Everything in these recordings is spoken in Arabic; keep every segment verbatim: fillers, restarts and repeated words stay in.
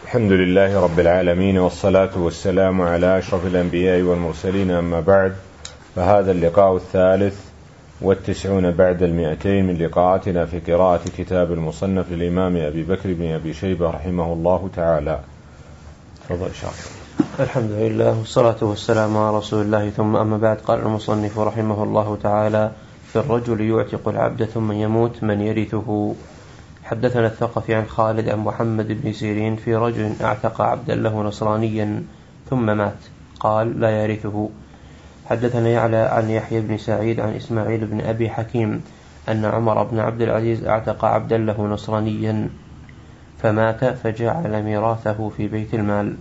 الحمد لله رب العالمين، والصلاة والسلام على أشرف الأنبياء والمرسلين، أما بعد، فهذا اللقاء الثالث والتسعون بعد المئتين من لقاءاتنا في قراءة كتاب المصنف للإمام أبي بكر بن أبي شيبة رحمه الله تعالى. تفضل شاكر. الحمد لله والصلاة والسلام على رسول الله، ثم أما بعد. قال المصنف رحمه الله تعالى: في الرجل يعتق العبد ثم يموت من يرثه. حدثنا الثقفي عن خالد عن محمد بن سيرين في رجل اعتق عبدا له نصرانيا ثم مات، قال: لا يرثه. حدثنا يعلى عن يحيى بن سعيد عن إسماعيل بن أبي حكيم أن عمر بن عبد العزيز اعتق عبدا له نصرانيا فمات فجعل ميراثه في بيت المال.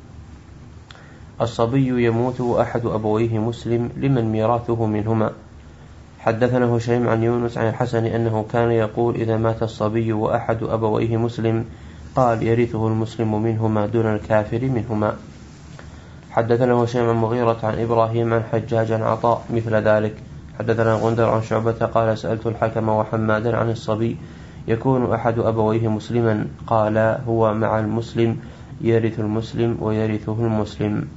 الصبي يموت وأحد أبويه مسلم، لمن ميراثه منهما؟ حدثنا هشيم عن يونس عن الحسن أنه كان يقول: إذا مات الصبي وأحد أبويه مسلم قال يرثه المسلم منهما دون الكافر منهما. حدثنا هشيم عن مغيرة عن إبراهيم عن حجاج عن عطاء مثل ذلك. حدثنا غندر عن شعبة قال: سألت الحكم وحمادا عن الصبي يكون أحد أبويه مسلما، قال: هو مع المسلم يرث المسلم ويرثه المسلم.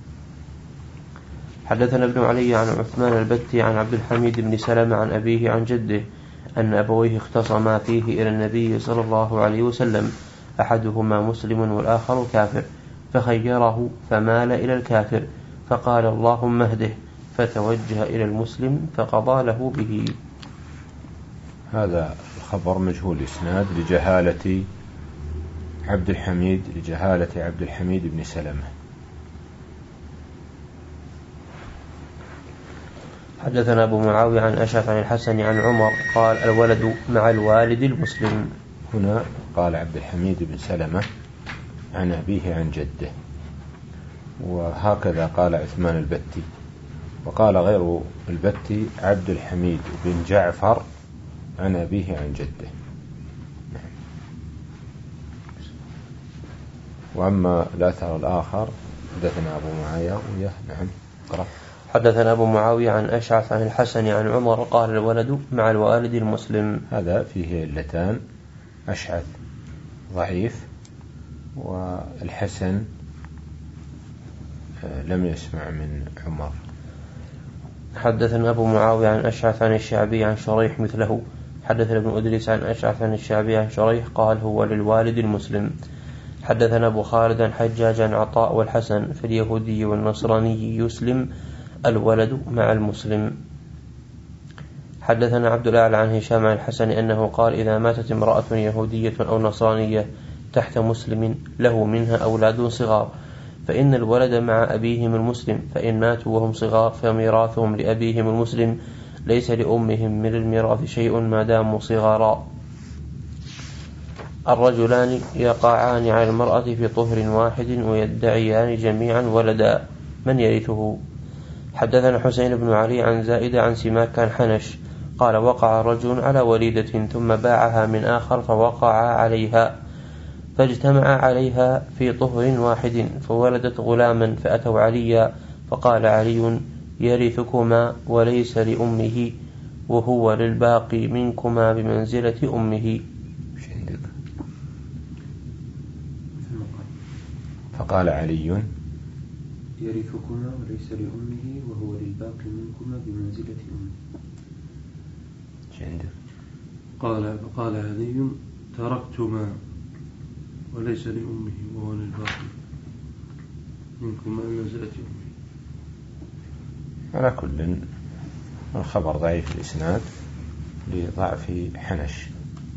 حدثنا ابن علي عن عثمان البتي عن عبد الحميد بن سلمة عن أبيه عن جده أن أبويه اختصما فيه إلى النبي صلى الله عليه وسلم، أحدهما مسلم والآخر كافر، فخيره فمال إلى الكافر، فقال: اللهم اهده، فتوجه إلى المسلم فقضى له به. هذا الخبر مجهول إسناد لجهالة عبد الحميد لجهالة عبد الحميد بن سلمة. حدثنا أبو معاوية عن أشعث عن الحسن عن عمر قال: الولد مع الوالد المسلم. هنا قال عبد الحميد بن سلمة عن أبيه عن جده، وهكذا قال عثمان البتي، وقال غير البتي عبد الحميد بن جعفر عن أبيه عن جده. وأما الأثر الآخر حدثنا أبو معاوية. نعم قرأ. حدثنا أبو معاوية عن أشعث عن الحسن عن عمر قال: الولد مع الوالد المسلم. هذا فيه علتان: أشعث ضعيف، والحسن لم يسمع من عمر. حدثنا أبو معاوية عن أشعث عن الشعبي عن شريح مثله. حدثنا ابن أدريس عن أشعث عن الشعبي عن شريح قال: هو للوالد المسلم. حدثنا أبو خالد عن حجاج عن عطاء والحسن: في اليهودي والنصراني يسلم الولد مع المسلم. حدثنا عبد الأعلى عن هشام عن الحسن أنه قال: إذا ماتت امرأة يهودية أو نصرانية تحت مسلم له منها أولاد صغار فإن الولد مع أبيهم المسلم، فإن ماتوا وهم صغار فميراثهم لأبيهم المسلم، ليس لأمهم من الميراث شيء ما داموا صغارا. الرجلان يقعان على المرأة في طهر واحد ويدعيان جميعا ولدا، من يرثه؟ حدثنا حسين بن علي عن زائدة عن سماك عن حنش قال: وقع رجل على وليدة ثم باعها من آخر فوقع عليها، فاجتمع عليها في طهر واحد فولدت غلاما، فأتوا عليا فقال علي: يرثكما وليس لأمه، وهو للباقي منكما بمنزلة أمه. فقال علي: يرثكما وليس لأمه، وهو للباقي منكما بمنزلة أمه. عندك قال فقال علي: تركتما وليس لأمه، وهو للباقي منكما بمنزلة أمه. على كل الخبر ضعيف الإسناد لضعف حنش.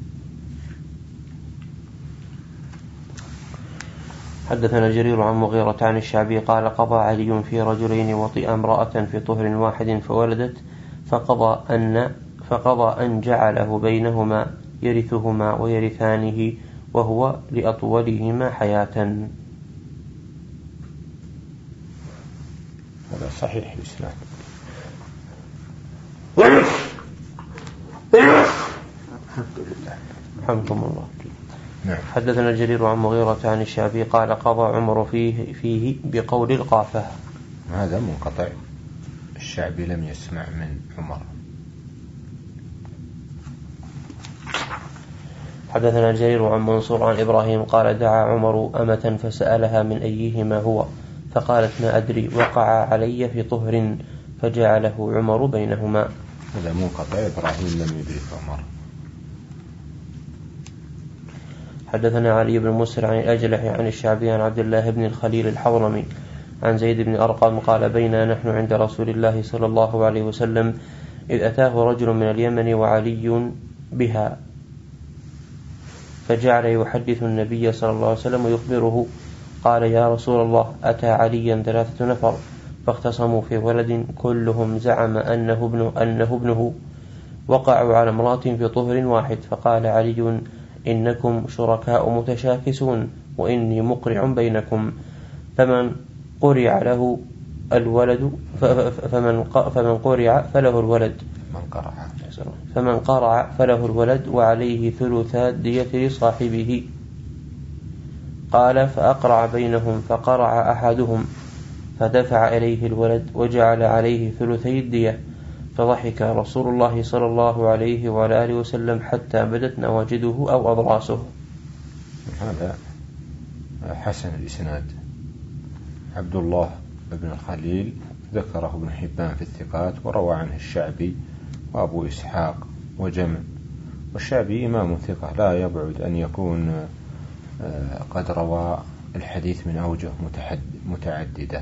حدثنا جرير عن مغيرة عن الشعبي قال: قضى علي في رجلين وطئ امرأة في طهر واحد فولدت، فقضى أن فقضى أن جعله بينهما يرثهما ويرثانه، وهو لأطولهما حياة. هذا صحيح الإسناد. الحمد لله. حمدكم الله. نعم. حدثنا الجرير عن مغيرة عن الشعبي قال: قضى عمر فيه, فيه بقول القافة. هذا منقطع، الشعبي لم يسمع من عمر. حدثنا جرير عن منصور عن إبراهيم قال دعا عمر أمة فسألها من أيهما هو فقالت ما أدري وقع علي في طهر فجعله عمر بينهما. هذا منقطع، إبراهيم لم يدرك عمر. حدثنا علي بن مسر عن الأجلح عن الشعبي عن عبد الله بن الخليل الحضرمي عن زيد بن أرقم قال بينا نحن عند رسول الله صلى الله عليه وسلم إذ أتاه رجل من اليمن وعلي بها فجعل يحدث النبي صلى الله عليه وسلم ويخبره قال يا رسول الله أتى عليا ثلاثة نفر فاختصموا في ولد كلهم زعم أنه ابنه, أنه ابنه وقعوا على امرأة في طهر واحد فقال علي إنكم شركاء متشاكسون وإني مقرع بينكم فمن قرع له الولد فمن فمن قرع فله الولد فمن قرع فله الولد وعليه ثلثا الدية لصاحبه. قال فأقرع بينهم فقرع أحدهم فدفع إليه الولد وجعل عليه ثلثي الدية فضحك رسول الله صلى الله عليه وعلى آله وسلم حتى بدت نواجده أو أضراسه. هذا حسن الإسناد. عبد الله بن الخليل ذكره ابن حبان في الثقات وروى عنه الشعبي وأبو إسحاق وجمع، والشعبي إمام ثقة لا يبعد أن يكون قد روى الحديث من أوجه متعددة.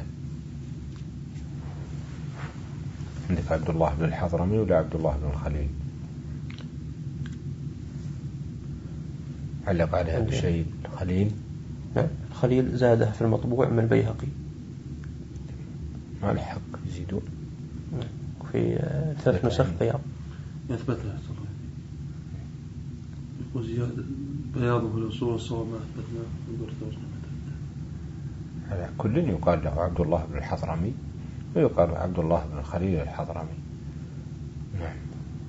عندك عبد الله بن الحضرمي ولا عبد الله بن الخليل؟ علق عليها بشيء الخليل؟ نعم الخليل زادها في المطبوع من البيهقي. ما الحق يزيدون في ثلاث نسخ بياض يثبتها يقول زيادة بياضه الأصول والصواب ما أثبتنا. على كل يقال له عبد الله بن الحضرمي ويقال عبد الله بن الخليل الحضرمي. نعم.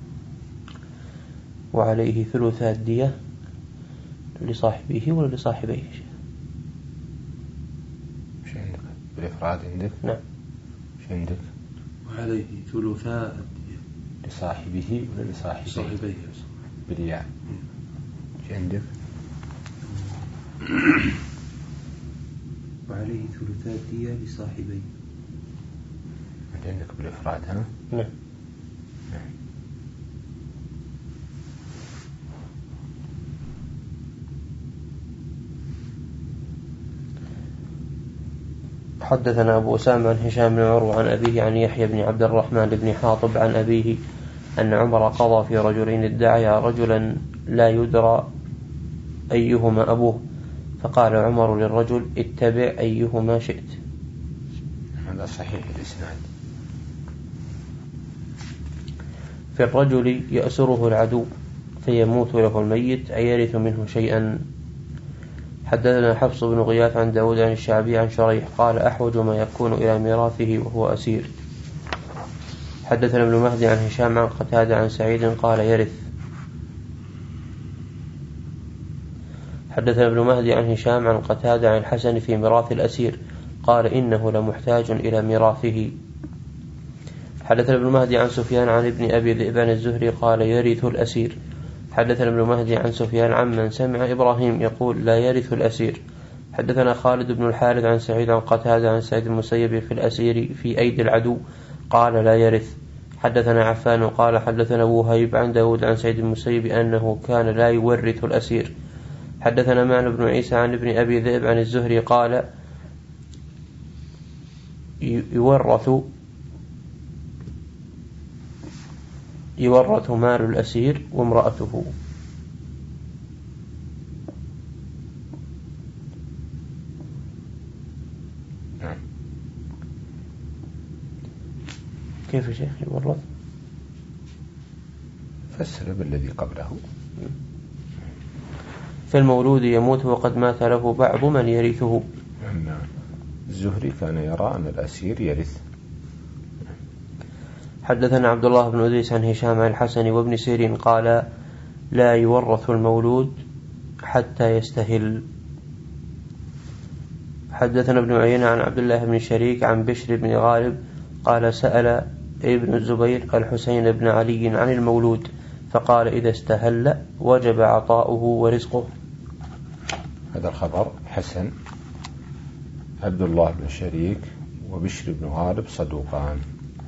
وعليه ثلث الدية لصاحبه ولا لصاحبيه؟ مش عندك بالإفراد عندك؟ نعم. مش عندك؟ وعليه ثلثا الدية لصاحبه ولا لصاحبيه؟ صاحبيه بالياء. مش عندك؟ وعليه ثلثا الدية لصاحبيه. عندك بالإفراد ها؟ نعم. نعم. حدثنا أبو أسامة عن هشام بن عروة عن أبيه عن يحيى بن عبد الرحمن بن حاطب عن أبيه أن عمر قضى في رجلين ادعيا رجلا لا يدرى أيهما أبوه فقال عمر للرجل اتبع أيهما شئت. هذا صحيح الإسناد. في الرجل يأسره العدو فيموت له الميت أيرث منه شيئا. حدثنا حفص بن غياث عن داود عن الشعبي عن شريح قال أحوج ما يكون إلى ميراثه وهو أسير. حدثنا ابن مهدي عن هشام عن قتادة عن سعيد قال يرث. حدثنا ابن مهدي عن هشام عن قتادة عن الحسن في ميراث الأسير قال إنه لمحتاج إلى ميراثه. حدثنا ابن مهدي عن سفيان عن ابن أبي ذئب عن الزهري قال يرث الأسير. حدثنا ابن مهدي عن سفيان عمن سمع إبراهيم يقول لا يرث الأسير. حدثنا خالد بن الحارث عن سعيد عن قتادة عن سعيد المسيب في الأسير في أيدي العدو قال لا يرث. حدثنا عفان قال حدثنا وهيب عن داود عن سعيد المسيب أنه كان لا يورث الأسير. حدثنا معن بن عيسى عن ابن أبي ذئب عن الزهري قال يورث يورث مال الأسير وامرأته. كيف شيخ يورث؟ فسر بالذي قبله. فالمولود يموت وقد مات له بعض من يرثه. نعم. الزهري كان يرى أن الأسير يرث. حدثنا عبد الله بن أدريس عن هشام عن الحسن وابن سيرين قال لا يورث المولود حتى يستهل. حدثنا ابن عيينة عن عبد الله بن شريك عن بشر بن غالب قال سأل ابن الزبير الحسين بن علي عن المولود فقال إذا استهل وجب عطاؤه ورزقه. هذا الخبر حسن. عبد الله بن شريك وبشر بن غالب صدوقان.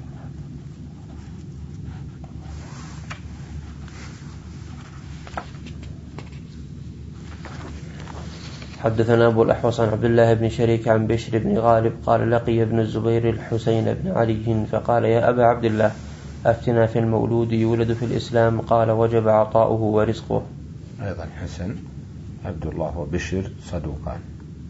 حدثنا أبو الأحوص عن عبد الله بن شريك عن بشر بن غالب قال لقي ابن الزبير الحسين بن علي فقال يا أبا عبد الله أفتنا في المولود يولد في الإسلام قال وجب عطاؤه ورزقه. أيضا حسن. عبد الله وبشر صدوقان.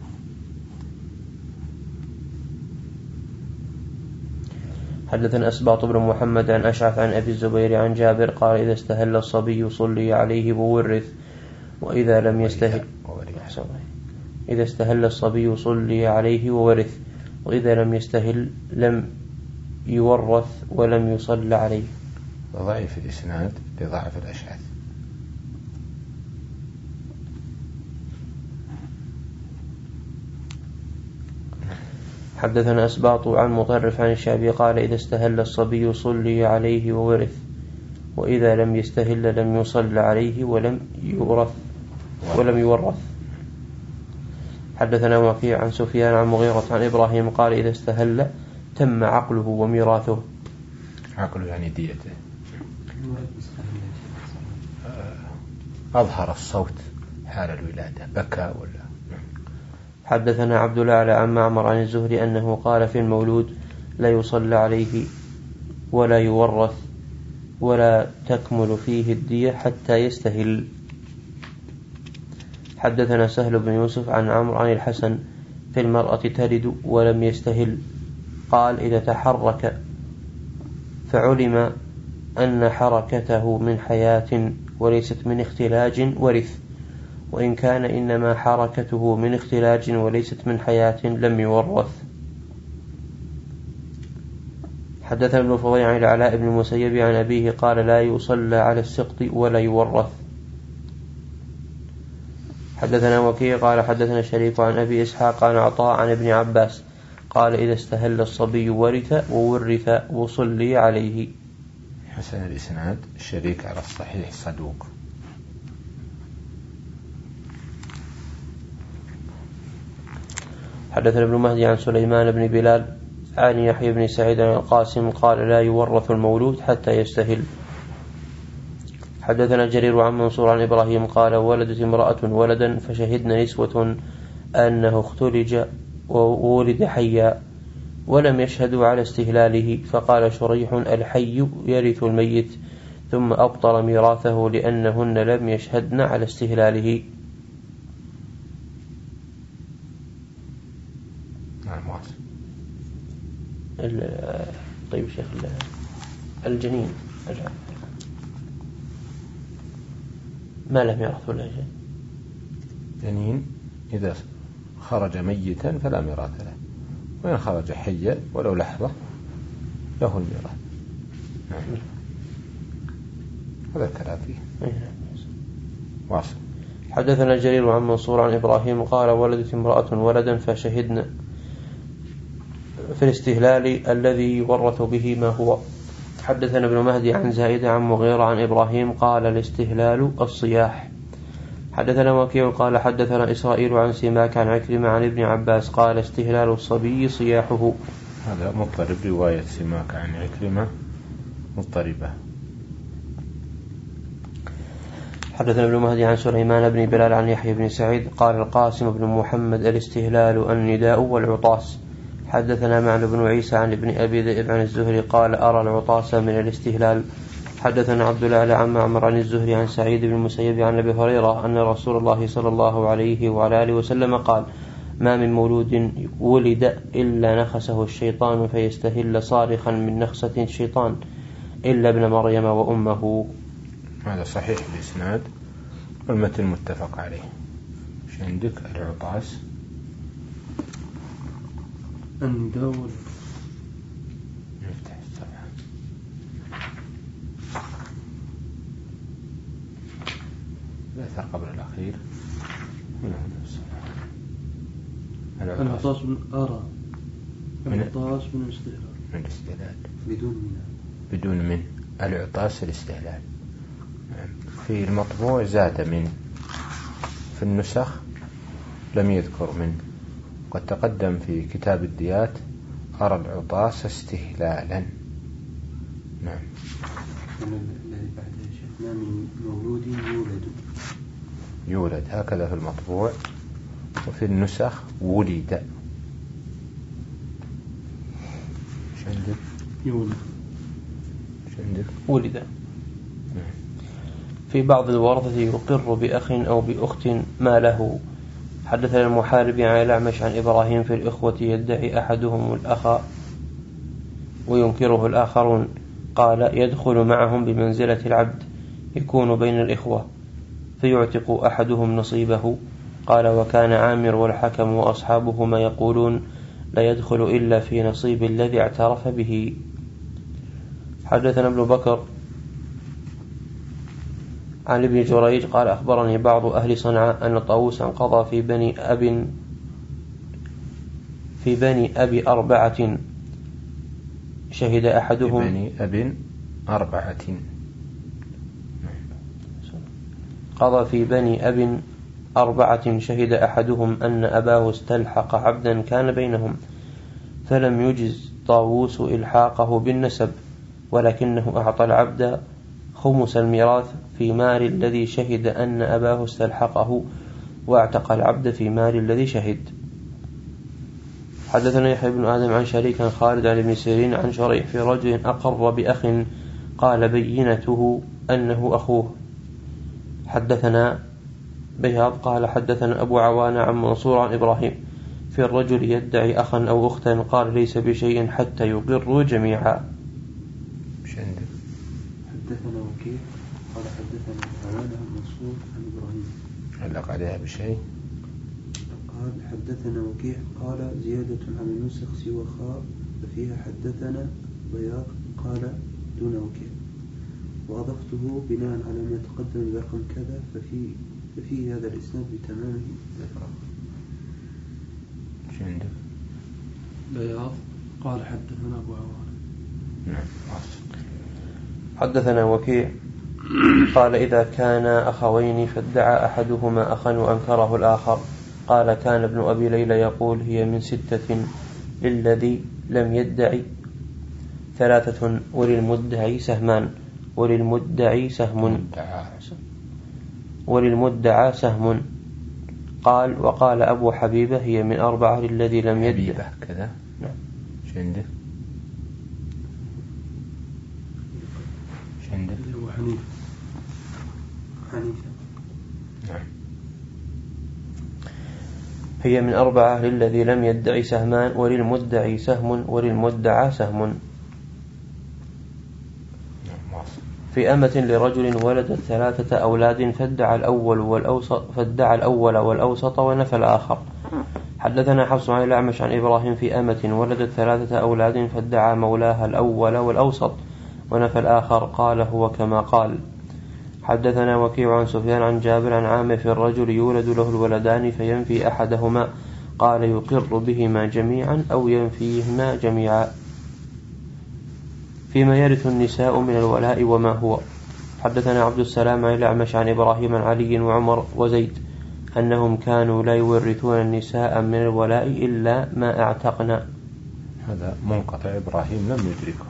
حدثنا أسباط بن محمد عن أشعث عن أبي الزبير عن جابر قال إذا استهل الصبي صلي عليه وورث وإذا لم يستهل إذا استهل الصبي صلي عليه وورث وإذا لم يستهل لم يورث ولم يصل عليه. ضعيف الإسناد لضعف الأشعث. حدثنا أسباط عن مطرف عن الشعبي قال إذا استهل الصبي صلي عليه وورث وإذا لم يستهل لم يصل عليه ولم يورث ولم يورث. حدثنا وكيع عن سفيان عن مغيرة عن إبراهيم قال إذا استهل تم عقله وميراثه. عقله يعني ديته. أظهر الصوت حال الولادة بكى ولا. حدثنا عبد الأعلى عن معمر عن الزهري أنه قال في المولود لا يصلى عليه ولا يورث ولا تكمل فيه الدية حتى يستهل. حدثنا سهل بن يوسف عن عمرو عن الحسن في المرأة تلد ولم يستهل قال إذا تحرك فعلم أن حركته من حياة وليست من اختلاج ورث وإن كان إنما حركته من اختلاج وليست من حياة لم يورث. حدثنا ابن فضيل عن العلاء بن المسيب عن أبيه قال لا يصلى على السقط ولا يورث. حدثنا وكيع قال حدثنا شريك عن أبي إسحاق عن عطاء عن ابن عباس قال إذا استهل الصبي ورث وورث وصلي عليه. حسن الإسناد. شريك على الصحيح صدوق. حدثنا ابن مهدي عن سليمان بن بلال عن يحيى بن سعيد عن القاسم قال لا يورث المولود حتى يستهل. حدثنا جرير عن منصور عن إبراهيم قال ولدت امرأة ولدا فشهدنا نسوة أنه اختلج وولد حيا ولم يشهدوا على استهلاله فقال شريح الحي يرث الميت ثم أبطل ميراثه لأنهن لم يشهدن على استهلاله. طيب شيخ الجنين ما لم يرث ولا شيء. جنين إذا خرج ميتا فلا ميراث له وإن خرج حيا ولو لحظة له الميراث. نعم. هذا الكلام فيه. واصل. حدثنا جرير عن منصور عن إبراهيم قال ولدت امرأة ولدا فشهدنا في الاستهلال الذي يورث به ما هو. حدثنا ابن مهدي عن زائد عن مغيرة عن إبراهيم قال الاستهلال الصياح. حدثنا وكيع قال حدثنا إسرائيل عن سماك عن عكرمة عن ابن عباس قال استهلال الصبي صياحه. هذا مضطرب. رواية سماك عن عكرمة مضطربة. حدثنا ابن مهدي عن سليمان بن بلال عن يحيى بن سعيد قال القاسم بن محمد الاستهلال النداء والعطاس. حدثنا معن بن عيسى عن ابن أبي ذئب عن الزهري قال أرى العطاس من الاستهلال. حدثنا عبد الأعلى عن معمر عن الزهري عن سعيد بن المسيب عن أبي هريرة أن رسول الله صلى الله عليه وعلى آله وسلم قال ما من مولود ولد إلا نخسه الشيطان فيستهل صارخا من نخسة الشيطان إلا ابن مريم وأمه. هذا صحيح الإسناد والمتن متفق عليه. مش عندك العطاس النداء نفتح الصفحة. الأثر قبل الأخير من هنا الصفحة. العطاس من أرى العطاس من الاستهلال من الاستهلال بدون من بدون من العطاس الاستهلال. في المطبوع زاد من، في النسخ لم يذكر من. قد تقدم في كتاب الديات أرى العطاس استهلالا. نعم. الذي بعد شيخنا من مولود يولد يولد هكذا في المطبوع، وفي النسخ ولد. شندك يولد شندك ولد. في بعض الورثة يقر بأخ أو بأخت ما له. حدثنا المحارب عن الأعمش عن إبراهيم في الإخوة يدعي أحدهم الأخ وينكره الآخرون، قال يدخل معهم بمنزلة العبد يكون بين الإخوة فيعتق أحدهم نصيبه. قال وكان عامر والحكم وأصحابهما يقولون لا يدخل إلا في نصيب الذي اعترف به. حدثنا ابن بكر عن ابن جريج قال أخبرني بعض أهل صنعاء أن طاووسا قضى في بني أب في بني أبي أربعة شهد أحدهم في بني أب أربعة قضى في بني أب أربعة شهد أحدهم أن أباه استلحق عبدا كان بينهم، فلم يجز طاووس إلحاقه بالنسب، ولكنه أعطى العبد خمس الميراث في مال الذي شهد أن أباه استلحقه، واعتق العبد في مال الذي شهد. حدثنا يحيى بن آدم عن شريك خالد عن ابن سيرين عن شريح في رجل أقر بأخ قال بينته أنه أخوه. حدثنا بياض قال حدثنا أبو عوان عن منصور عن إبراهيم في الرجل يدعي أخا أو أختا قال ليس بشيء حتى يقروا جميعا. حدثنا وكيع قال حدثنا عوان عن منصور عن إبراهيم. علق عليها بشيء. قال حدثنا وكيع قال زيادة على النسخ سوى خاء ففيها حدثنا بياض قال دون وكيع، وأضفته بناء على ما تقدم برقم كذا ففي ففي هذا الإسناد بتمامه الفراغ. شو عندك؟ بياض قال حدثنا أبو عوان. نعم. حدثنا وكيع قال إذا كان أخوين فادعى أحدهما أخا وأنكره الآخر، قال كان ابن أبي ليلى يقول هي من ستة للذي لم يدعي ثلاثة وللمدعي سهمان وللمدعي سهم وللمدعى سهم. قال وقال أبو حبيبة هي من أربعة للذي لم يدعي كذا. نعم. شو عنده؟ شو عنده؟ هو حنيفة. حنيفة. نعم. هي من أربعة للذي لم يدعي سهمان وللمدعي سهم وللمدعى سهم. في أمة لرجل ولدت ثلاثة أولاد فادعى الأول والأوسط فادعى الأول والأوسط ونفى الآخر. حدثنا حفص عن الأعمش عن إبراهيم في أمة ولدت ثلاثة أولاد فادعى مولاها الأول والأوسط ونفى الآخر، قال هو كما قال. حدثنا وكيع عن سفيان عن جابر عن عامر في الرجل يولد له الولدان فينفي أحدهما، قال يقر بهما جميعا أو ينفيهما جميعا. فيما يرث النساء من الولاء وما هو. حدثنا عبد السلام عن الأعمش عن إبراهيم عن علي وعمر وزيد أنهم كانوا لا يورثون النساء من الولاء إلا ما اعتقنا. هذا منقطع، إبراهيم لم يدركه.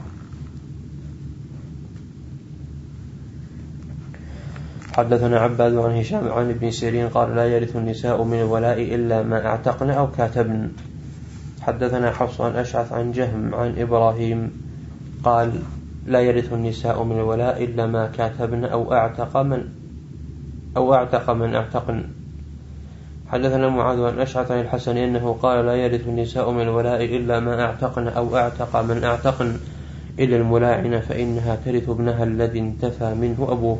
حدثنا عباد عن هشام عن ابن سيرين قال لا يرث النساء من الولاء إلا ما اعتقن أو كاتبن. حدثنا حفص عن أشعث عن جهم عن إبراهيم قال لا يرث النساء من الولاء إلا ما كاتبن أو أعتق من أو أعتق من اعتقن. حدثنا معاذ عن أشعث عن الحسن إنه قال لا يرث النساء من الولاء إلا ما اعتقن أو أعتق من اعتقن إلا الملاعنة فإنها ترث ابنها الذي انتفى منه أبوه.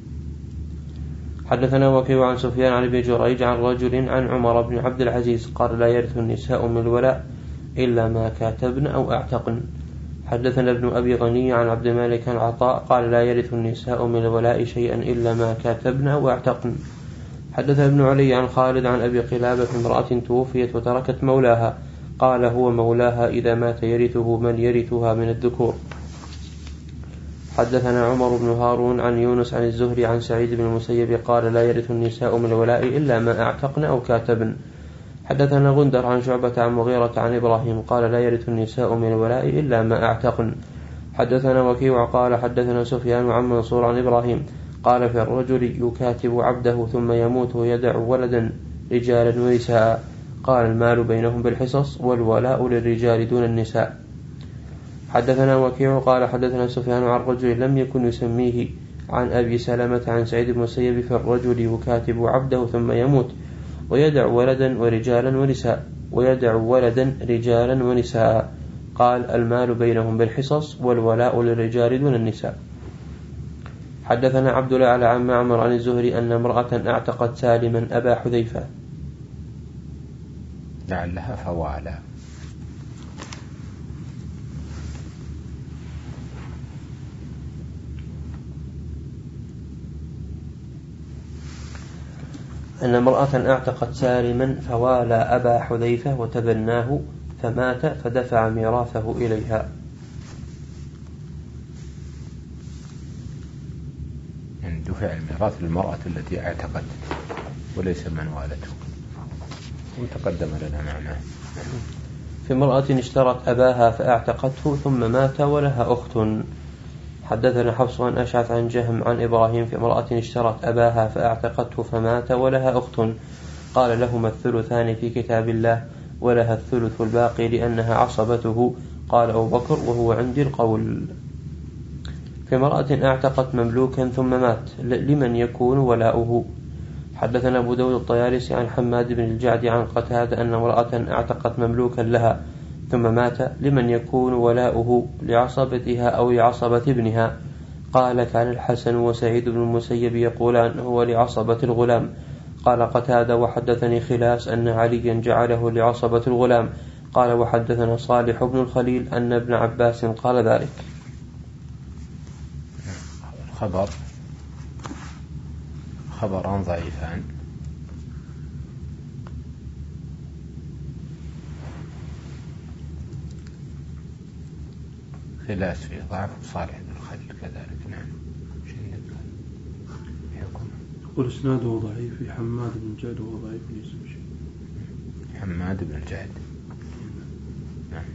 حدثنا وكيع عن سفيان عن ابن جريج عن رجل عن عمر بن عبد العزيز قال لا يرث النساء من الولاء إلا ما كاتبن أو اعتقن. حدثنا ابن أبي غني عن عبد الملك عن عطاء قال لا يرث النساء من الولاء شيئا إلا ما كاتبن أو اعتقن. حدثنا ابن علي عن خالد عن أبي قلابة امرأة توفيت وتركت مولاها، قال هو مولاها إذا مات يرثه من يرثها من الذكور. حدثنا عمر بن هارون عن يونس عن الزهري عن سعيد بن المسيب قال لا يرث النساء من الولاء إلا ما أعتقن أو كاتبن. حدثنا غندر عن شعبة عن مغيرة عن إبراهيم قال لا يرث النساء من الولاء إلا ما أعتقن. حدثنا وكيع قال حدثنا سفيان عن منصور عن إبراهيم قال في الرجل يكاتب عبده ثم يموت ويدع ولدا رجالا ونساء قال المال بينهم بالحصص والولاء للرجال دون النساء. حدثنا وكيع قال حدثنا سفيان عن رجل لم يكن يسميه عن أبي سلمة عن سعيد بن المسيب في الرجل يكاتب عبده ثم يموت ويدع ولدا ورجالا ونساء ويدع ولدا رجالا ونساء قال المال بينهم بالحصص والولاء للرجال دون النساء. حدثنا عبد الأعلى عن معمر عن الزهري أن امرأة اعتقت سالما أبا حذيفة لعلها فوالا. أن امرأة اعتقت سالما فوالى أبا حذيفة وتبناه فمات فدفع ميراثه إليها. يعني دفع الميراث للمرأة التي اعتقت وليس من والته، وتقدم لنا معناه. في امرأة اشترت أباها فاعتقته ثم مات ولها أخت. حدثنا حفص عن أشعث عن جهم عن إبراهيم في امرأة اشترت أباها فاعتقته فمات ولها أخت قال لهما الثلثان في كتاب الله ولها الثلث الباقي لأنها عصبته قال أبو بكر وهو عندي القول. في امرأة اعتقت مملوكا ثم مات لمن يكون ولاؤه. حدثنا أبو داود الطيالسي عن حماد بن الجعد عن قتادة أن امرأة اعتقت مملوكا لها ثم مات لمن يكون ولاؤه لعصبتها أو لعصبة ابنها. قال كان الحسن وسعيد بن المسيب يقولان هو لعصبة الغلام. قال قتادة وحدثني خلاس أن عليا جعله لعصبة الغلام. قال وحدثنا صالح بن الخليل أن ابن عباس قال ذلك. خبر خبران ضعيفان. خلاس في ضعف صالح بن الخليل كذلك. نعم. يقول اسناده ضعيف في حماد بن الجعد وهو ضعيف ليس بشيء. حماد بن الجعد. نعم.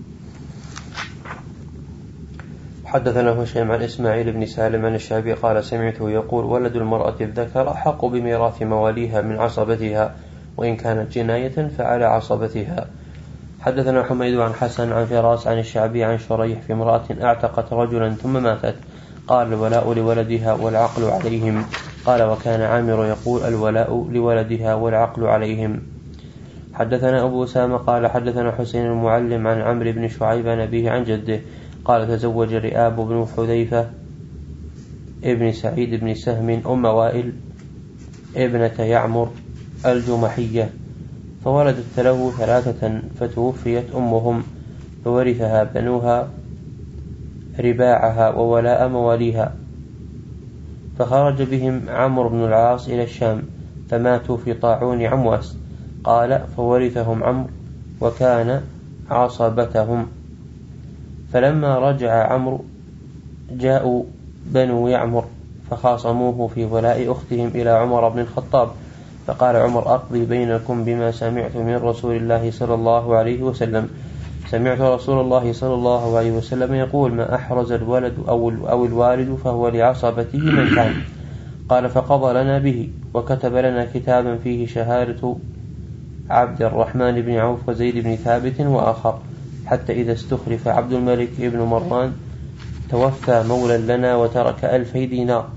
حدثنا هشام عن إسماعيل بن سالم عن الشعبي قال سمعته يقول ولد المرأة الذكر حق بميراث مواليها من عصبتها وإن كانت جناية فعلى عصبتها. حدثنا حميد عن حسن عن فراس عن الشعبي عن شريح في امرأة اعتقت رجلا ثم ماتت قال الولاء لولدها والعقل عليهم. قال وكان عامر يقول الولاء لولدها والعقل عليهم. حدثنا أبو أسامة قال حدثنا حسين المعلم عن عمرو بن شعيب نبيه عن جده قال تزوج رئاب بن حذيفة ابن سعيد بن سهم أم وائل ابنة يعمر الجمحية فولدت له ثلاثة فتوفيت أمهم فورثها بنوها رباعها وولاء مواليها. فخرج بهم عمرو بن العاص إلى الشام فماتوا في طاعون عمواس. قال فورثهم عمرو وكان عصبتهم. فلما رجع عمرو جاءوا بنو يعمر فخاصموه في ولاء أختهم إلى عمر بن الخطاب فقال عمر أقضي بينكم بما سمعت من رسول الله صلى الله عليه وسلم. سمعت رسول الله صلى الله عليه وسلم يقول ما أحرز الولد أو الوالد فهو لعصبته من كان. قال فقضى لنا به وكتب لنا كتابا فيه شهادة عبد الرحمن بن عوف وزيد بن ثابت وآخر حتى إذا استخلف عبد الملك ابن مروان توفى مولا لنا وترك ألفي دينار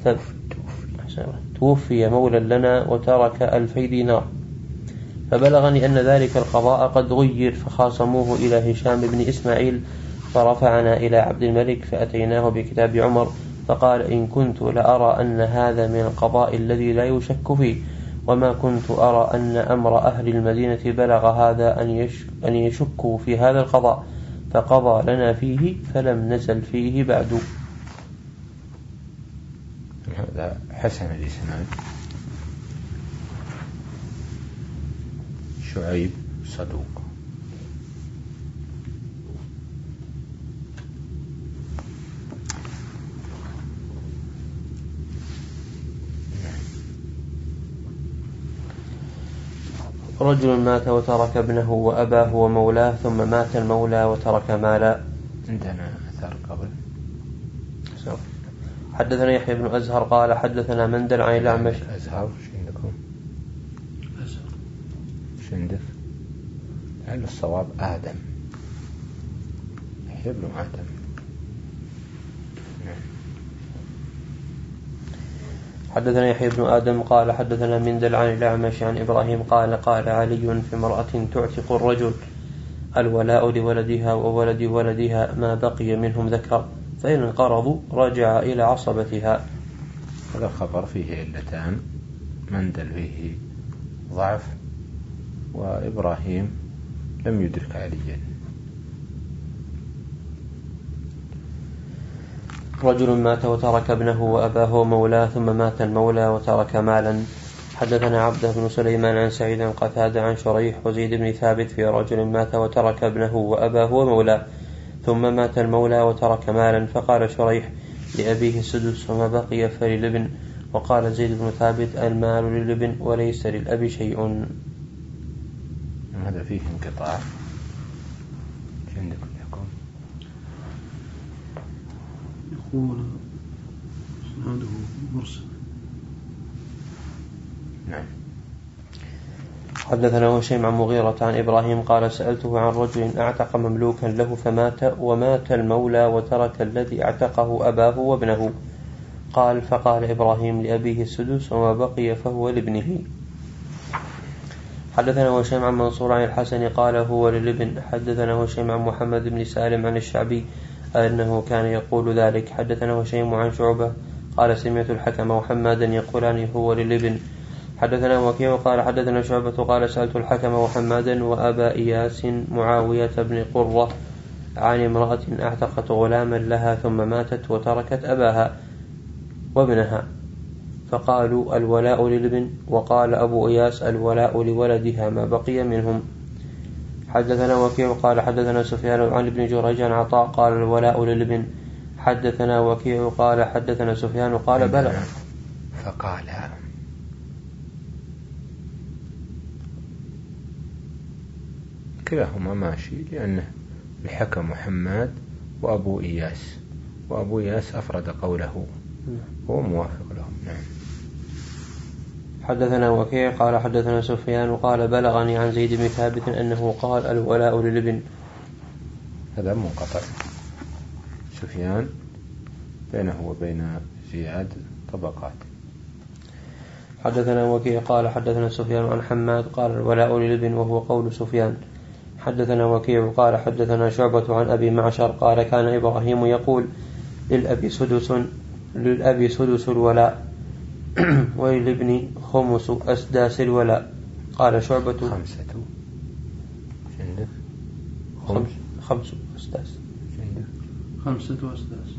توفي مولا لنا وترك ألفي دينار فبلغني أن ذلك القضاء قد غير فخاصموه إلى هشام بن إسماعيل فرفعنا إلى عبد الملك فأتيناه بكتاب عمر فقال إن كنت لأرى أن هذا من القضاء الذي لا يشك فيه وما كنت أرى أن أمر أهل المدينة بلغ هذا أن يشكوا في هذا القضاء فقضى لنا فيه فلم نزل فيه بعد. هذا حسن الإسناد. شعيب صدوق. رجل مات وترك ابنه وأباه ومولاه ثم مات المولى وترك مالا. عندنا أثر قبل. حدثنا يحيى بن أزهر قال حدثنا مندل عن الأعمش. أزهر شندكم أزهر شندك هل الصواب آدم يحيى بن آدم. حدثنا يحيى بن آدم قال حدثنا مندل عن الأعمش عن إبراهيم قال قال علي في امرأة تعتق الرجل الولاء لولدها وولد ولدها ما بقي منهم ذكر فإن انقرضوا رجع إلى عصبتها. هذا الخبر فيه علتان، مندل فيه ضعف وإبراهيم لم يدرك عليا. رجل مات وترك ابنه وأباه ومولاه ثم مات المولى وترك مالا. حدثنا عبده بن سليمان عن سعيد قتادة عن شريح وزيد بن ثابت في رجل مات وترك ابنه وأباه ومولاه ثم مات المولى وترك مالا. فقال شريح لأبيه السدس وما بقي فللابن. وقال زيد بن ثابت المال للابن وليس للأب شيء. هذا فيه انقطاع. عندكم يكون يقول إسناده مرسل. نعم. حدثنا هشيم عن مغيرة عن إبراهيم قال سألته عن رجل أعتق مملوكا له فمات ومات المولى وترك الذي اعتقه أباه وابنه. قال فقال إبراهيم لأبيه السدس وما بقي فهو لابنه. حدثنا هشيم عن منصور عن الحسن قال هو للابن. حدثنا هشيم عن محمد بن سالم عن الشعبي أنه كان يقول ذلك. حدثنا هشيم عن شعبة قال سمعت الحكم وحمادا يقولان هو للابن. حدثنا وكيع قال حدثنا شعبة قال سألت الحكم وحمادا وأبا إياس معاوية بن قرة عن امرأة اعتقت غلاما لها ثم ماتت وتركت أباها وابنها فقالوا الولاء للابن. وقال أبو إياس الولاء لولدها ما بقي منهم. حدثنا وكيع قال حدثنا سفيان عن ابن جريج عن عطاء قال الولاء للابن. حدثنا وكيع قال حدثنا سفيان قال بلغ. فقال كلاهما ماشي لأنه الحكم محمد وأبو إياس وأبو إياس أفرد قوله هو موافق لهم. نعم. حدثنا وكيع قال حدثنا سفيان قال بلغني عن زيد بن ثابت أنه قال الولاء للابن. هذا منقطع. سفيان بينه وبين زياد طبقات. حدثنا وكيع قال حدثنا سفيان عن حماد قال الولاء للابن وهو قول سفيان. حدثنا وكيع قال حدثنا شعبة عن أبي معشر قال كان إبراهيم يقول للأبي سدس للأبي سدس الولاء وللابن خمس أسداس الولاء. قال شعبة خمسة خمس خمس أسداس خمسة أسداس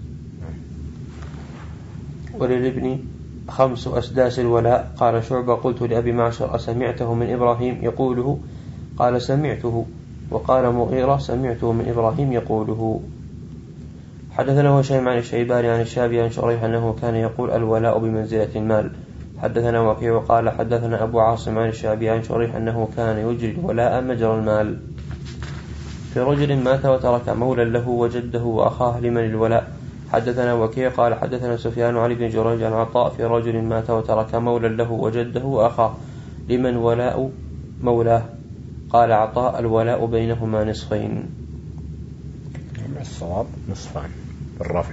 وللابن خمس أسداس الولاء. قال شعبة قلت لأبي معشر أسمعته من إبراهيم يقوله؟ قال سمعته. وقال مغيرة سمعته من إبراهيم يقوله. حدثنا هشيم عن الشيباني عن الشعبي عن شريح أنه كان يقول الولاء بمنزلة المال. حدثنا وكيع قال حدثنا أبو عاصم عن الشعبي عن شريح أنه كان يجري الولاء مجرى المال. في رجل مات وترك مولا له وجده وأخاه لمن الولاء. حدثنا وكيع قال حدثنا سفيان عن ابن جريج عن عطاء في رجل مات وترك مولا له وجده وأخاه لمن ولاء مولاه. قال عطاء الولاء بينهما نصفين. الصواب نصفان بالرفع.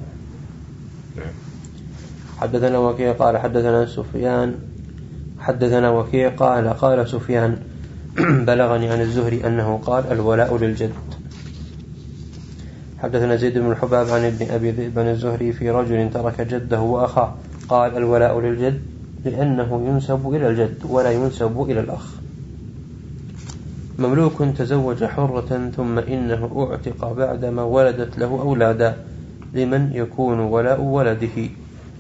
حدثنا وكيع قال حدثنا سفيان حدثنا وكيع قال قال سفيان بلغني عن الزهري أنه قال الولاء للجد. حدثنا زيد بن الحباب عن ابن أبي ذئب عن الزهري في رجل ترك جده وأخاه قال الولاء للجد لأنه ينسب إلى الجد ولا ينسب إلى الأخ. مملوك تزوج حرة ثم إنه أعتق بعدما ولدت له أولادا لمن يكون ولاء ولده.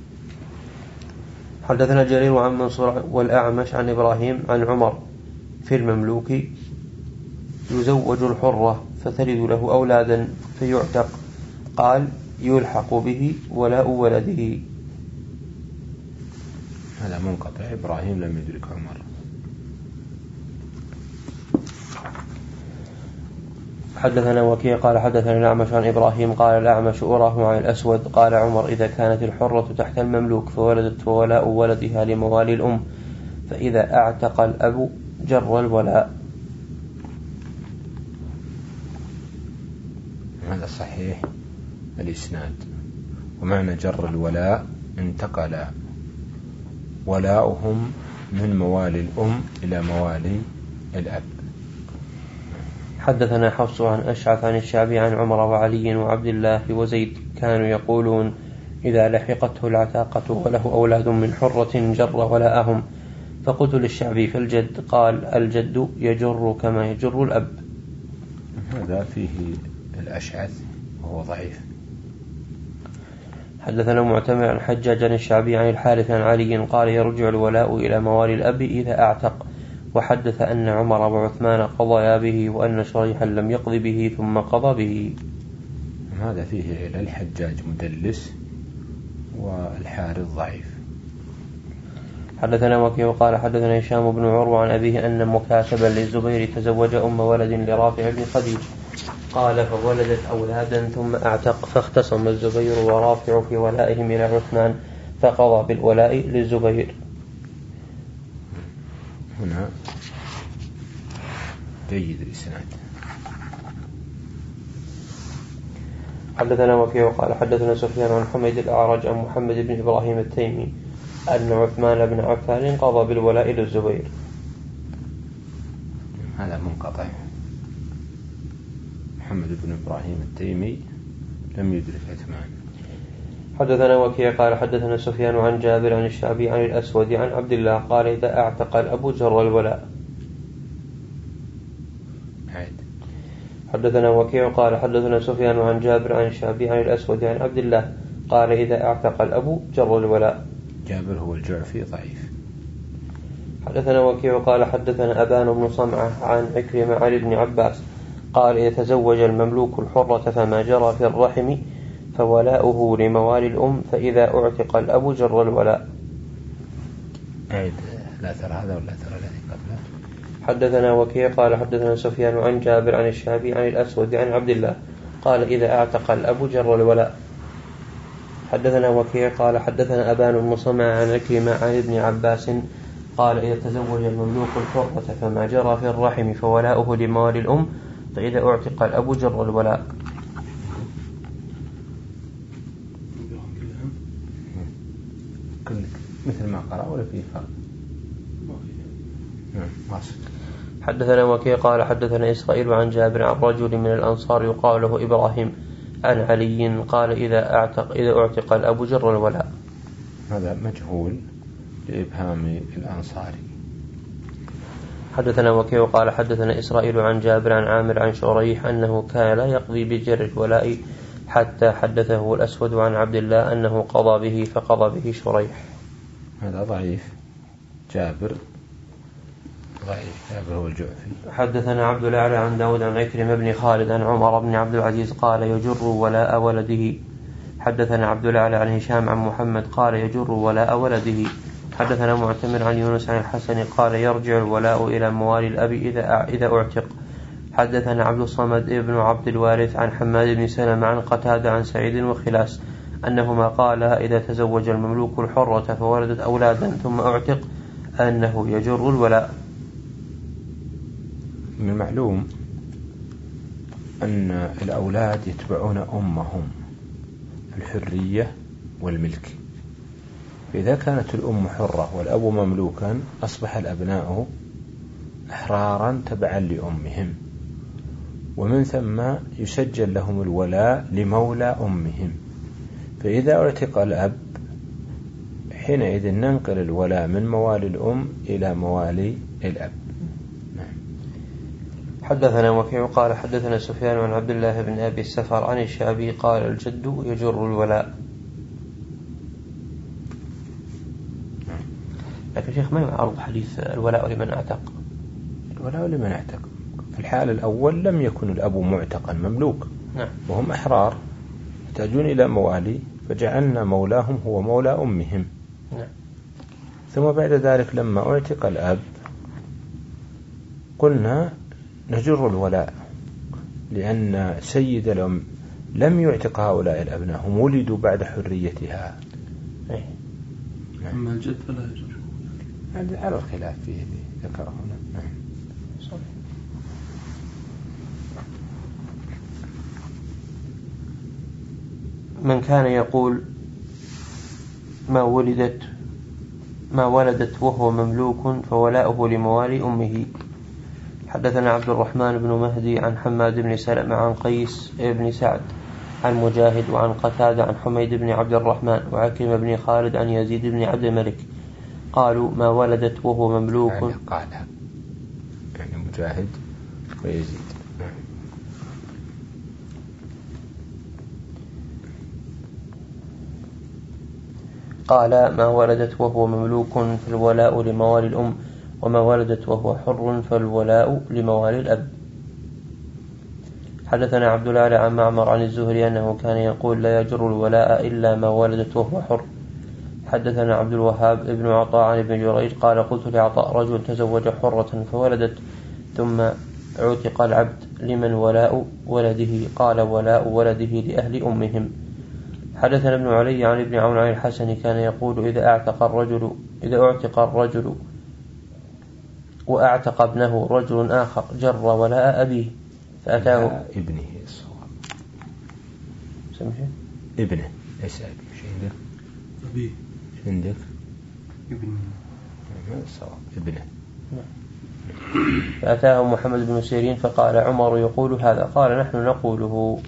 حدثنا جرير عن منصور والأعمش عن إبراهيم عن عمر في المملوك يزوج الحرة فتلد له أولادا فيعتق. قال يلحق به ولاء ولده. هذا منقطع. إبراهيم لم يدرك عمر. حدثنا وكيع قال حدثنا الأعمش عن إبراهيم قال الأعمش أراه عن الأسود قال عمر إذا كانت الحرة تحت المملوك فولدت فولاء ولدها لموالي الأم، فإذا أعتق الأب جر الولاء. هذا صحيح الإسناد. ومعنى جر الولاء انتقل ولاؤهم من موالي الأم إلى موالي الأب. حدثنا حفص عن أشعث عن الشعبي عن عمر وعلي وعبد الله وزيد كانوا يقولون إذا لحقته العتاقة وله أولاد من حرة جر ولاءهم، فقلت للشعبي فالجد؟ قال الجد يجر كما يجر الأب. هذا فيه الأشعث وهو ضعيف. حدثنا معتمر عن حجاج عن الشعبي عن الحارث عن علي قال يرجع الولاء إلى موالي الأب إذا أعتق، وحدث أن عمر وعثمان قضيا به وأن شريحا لم يقض به ثم قضى به. هذا فيه الحجاج مدلس والحارث ضعيف. حدثنا وكيع قال حدثنا هشام بن عروة عن أبيه أن مكاتبا للزبير تزوج أم ولد لرافع بن خديج قال فولدت أولادا ثم أعتق، فاختصم الزبير ورافع في ولائهم إلى عثمان فقضى بالولاء للزبير. هنا جيد الإسناد. حدثنا وكيع قال حدثنا سفيان عن حميد الأعرج عن محمد بن إبراهيم التيمي أن عثمان بن عفان قضى بالولاء للزبير. هذا منقطع. محمد بن إبراهيم التيمي لم يدرك عثمان. حدثنا وكيع قال حدثنا سفيان عن جابر عن الشعبي عن الأسود عن عبد الله قال إذا أعتق الأب جر الولاء. عيد. حدثنا وكيع قال حدثنا سفيان عن جابر عن الشعبي عن الأسود عن عبد الله قال إذا أعتق الأب جر الولاء. جابر هو الجعفي ضعيف. حدثنا وكيع قال حدثنا أبان بن صمعة عن عكرمة عن ابن عباس قال إذا تزوج المملوك الحرة فما جرى في الرحم فولاؤه لموالي الأم، فإذا أعتق الأب جر الولاء. عيد لا ترى هذا ولا ترى الذي قبله. حدثنا وكيع قال حدثنا سفيان عن جابر عن الشعبي عن الأسود عن عبد الله قال إذا أعتق الأب جر الولاء. حدثنا وكيع قال حدثنا أبان بن صمعة عن عكرمة عن ابن عباس قال إذا تزوج المملوك الحرة فما جرى في الرحم فولاؤه لموالي الأم، فإذا أعتق الأب جر الولاء. مثل ما قرأ ولا فيه فرق؟ حدثنا وكيع قال حدثنا إسرائيل عن جابر عن رجل من الأنصار يقال له إبراهيم عن علي قال إذا أعتق إذا أعتق الأب جر الولاء. هذا مجهول لإبهام الأنصاري. حدثنا وكيع قال حدثنا إسرائيل عن جابر عن عامر عن شريح أنه كان لا يقضي بجر الولاء حتى حدثه الأسود عن عبد الله أنه قضى به فقضى به شريح. هذا ضعيف. جابر ضعيف. جابر هو الجعفي. حدثنا عبد الأعلى عن داود عن عكرمة بن خالد عن عمر بن عبد العزيز قال يجر ولاء ولده. حدثنا عبد الأعلى عن هشام عن محمد قال يجر ولاء ولده. حدثنا معتمر عن يونس عن الحسن قال يرجع الولاء إلى موالي الأب إذا إذا أعتق. حدثنا عبد الصمد ابن عبد الوارث عن حماد بن سلمة عن قتادة عن سعيد وخلاس أنهما قالا إذا تزوج المملوك الحرة فولدت أولادا ثم أعتق أنه يجر الولاء. من المعلوم أن الأولاد يتبعون أمهم الحرية والملك، فإذا كانت الأم حرة والأب مملوكا أصبح الأبناء أحرارا تبعا لأمهم، ومن ثم يسجل لهم الولاء لمولى أمهم. فإذا اعتق الأب حينئذ ننقل الولاء من موالي الأم إلى موالي الأب. حدثنا وكيع قال حدثنا سفيان عن عبد الله بن أبي السفر عن الشعبي قال الجد يجر الولاء. لكن شيخ ما يعرض حديث الولاء لمن اعتق. الولاء لمن اعتق في الحال الأول لم يكن الأب معتقا مملوك، نعم. وهم أحرار يحتاجون إلى موالي فجعلنا مولاهم هو مولى أمهم، نعم. ثم بعد ذلك لما اعتق الأب قلنا نجر الولاء لأن سيد الأم لم يعتق هؤلاء الأبناء، هم ولدوا بعد حريتها. أما الجد فلا يجوز على الخلاف فيه ذكره هنا. من كان يقول ما ولدت ما ولدت وهو مملوك فولاؤه لموالي أمه. حدثنا عبد الرحمن بن مهدي عن حماد بن سلمة عن قيس بن سعد عن مجاهد وعن قتادة عن حميد بن عبد الرحمن وعكرمة بن خالد عن يزيد بن عبد الملك قالوا ما ولدت وهو مملوك. يعني قال يعني مجاهد ويزيد. قال ما ولدت وهو مملوك فالولاء لموالي الأم، وما ولدت وهو حر فالولاء لموالي الأب. حدثنا عبد الأعلى عن معمر عن الزهري أنه كان يقول لا يجر الولاء إلا ما ولدت وهو حر. حدثنا عبد الوهاب ابن عطاء عن ابن جريج قال قلت لعطاء رجل تزوج حرة فولدت ثم عتق العبد لمن ولاء ولده؟ قال ولاء ولده لأهل أمهم. حدثنا ابن علي عن ابن عون عن الحسن كان يقول إذا أعتق الرجل إذا أعتق الرجل وأعتق ابنه رجل آخر جر ولاء أبيه فأتاه ابنه الصواب. سمشي ابنه ليس أبيه. شو عندك؟ أبيه. شو عندك؟ ابنه. هذا الصواب ابنه. فأتاه محمد بن سيرين فقال عمر يقول هذا، قال نحن نقوله.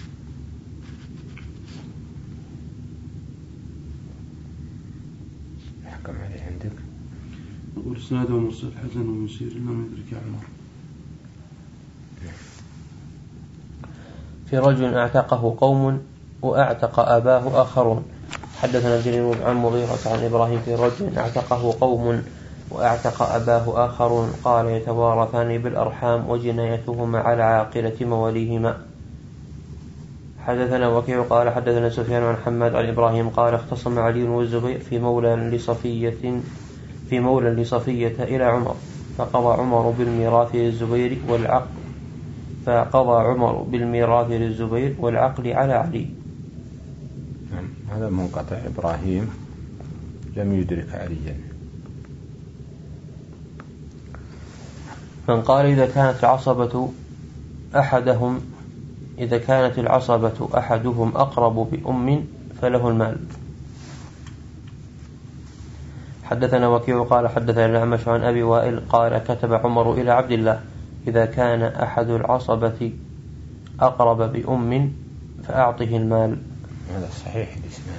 حكم عليه عندك؟ والسناد ومرسل حسن ومن سيرين لم يدرك عمر. في رجل اعتقه قوم وأعتق أباه آخرون. حدثنا جرير عن مغيرة عن إبراهيم في رجل اعتقه قوم وأعتق أباه آخرون قال يتوارثان بالأرحام وجنايتهما على عاقلة مواليهما. حدثنا وكيع قال حدثنا سفيان عن حماد عن إبراهيم قال اختصم علي والزبير في مولى لصفية في مولى لصفية إلى عمر فقضى عمر بالميراث للزبير والعقل فقضى عمر بالميراث للزبير والعقل على علي. هذا منقطع. إبراهيم لم يدرك عليا. من قال إذا كانت العصبة أحدهم إذا كانت العصبة أحدهم أقرب بأم فله المال. حدثنا وكيع قال حدثنا الأعمش عن أبي وائل قال كتب عمر إلى عبد الله إذا كان أحد العصبة أقرب بأم فأعطه المال. هذا صحيح الإسناد.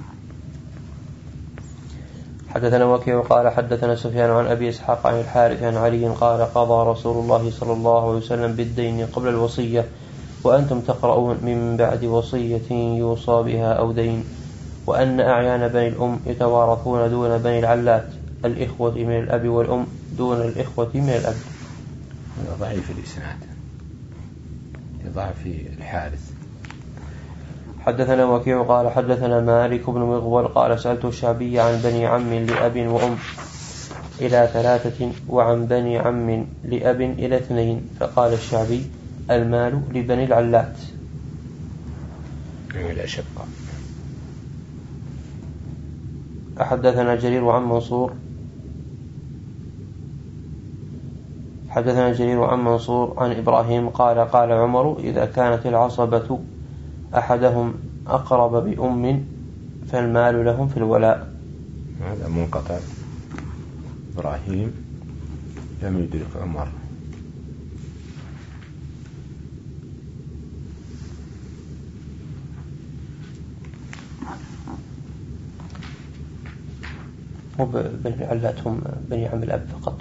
حدثنا وكيع قال حدثنا سفيان عن أبي إسحاق عن الحارث عن علي قال قضى رسول الله صلى الله عليه وسلم بالدين قبل الوصية وأنتم تقرؤون من بعد وصية يوصى بها أو دين، وأن أعيان بني الأم يتوارثون دون بني العلات الإخوة من الأب والأم دون الإخوة من الأب. هذا ضعيف الإسناد ضعف الحارث. حدثنا وكيع قال حدثنا مالك بن مغول قال سألت الشعبي عن بني عم لأب وأم إلى ثلاثة وعن بني عم لأب إلى اثنين فقال الشعبي المال لبني العلات. لا شك. حدثنا جرير عن منصور حدثنا جرير عن منصور عن إبراهيم قال قال عمر إذا كانت العصبة أحدهم أقرب بأم فالمال لهم في الولاء. هذا منقطع. إبراهيم لم يدرك عمر. مو بني العلات هم بني عم الأب فقط.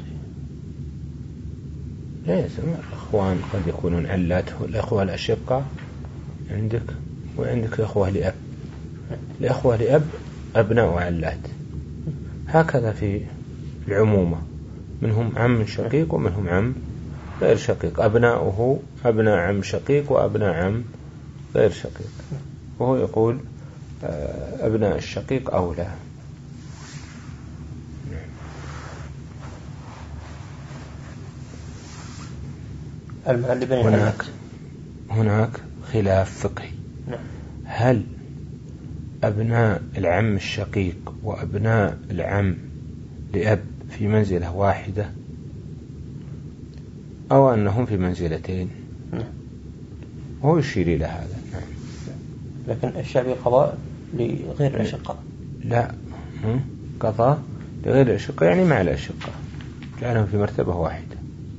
ليس الأخوان قد يكونون علات. الأخوة الأشقة عندك وعندك الأخوة لأب. الأخوة لأب أبناء علات. هكذا في العمومة منهم عم شقيق ومنهم عم غير شقيق. أبناؤه أبناء عم شقيق وأبناء عم غير شقيق. وهو يقول أبناء الشقيق أولى. المال لبني العلات. هناك خلاف فقهي. هل أبناء العم الشقيق وأبناء العم لأب في منزلة واحدة أو أنهم في منزلتين؟ هو يشير إلى هذا. لكن الشعبي قضاء لغير الأشقاء. لا، قضاء لغير الأشقاء يعني مع الأشقاء لأنهم في مرتبة واحدة.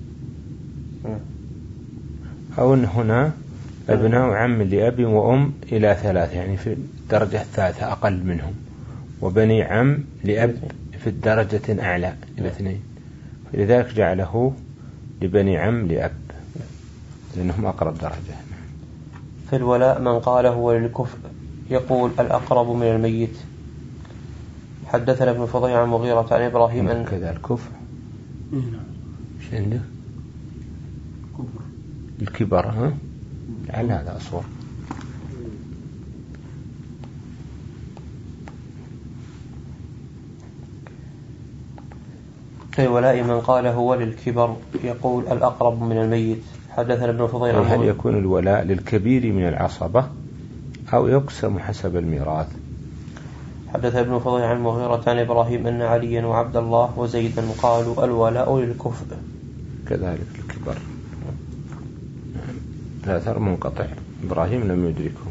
أو أن هنا أبناء عم لأب وأم إلى ثلاثة يعني في الدرجة الثالثة أقل منهم، وبني عم لأب في الدرجة أعلى إلى اثنين، فلذلك جعله لبني عم لأب لأنهم أقرب درجة. في الولاء من قال هو للكفء يقول الأقرب من الميت. حدثنا ابن فضيل عن مغيرة عن إبراهيم أن كذا الكفء ايش عنده؟ كفر الكبر. ها لعل هذا أصور. في الولاء من قال هو للكبر يقول الأقرب من الميت. حدثنا ابن فضيل عن هل يكون الولاء للكبير من العصبة أو يقسم حسب الميراث؟ حدث ابن فضيل عن مغيرة عن إبراهيم أن عليا وعبد الله وزيدا قالوا الولاء للكفء كذلك الكبر. الأثر منقطع، إبراهيم لم يدركهم.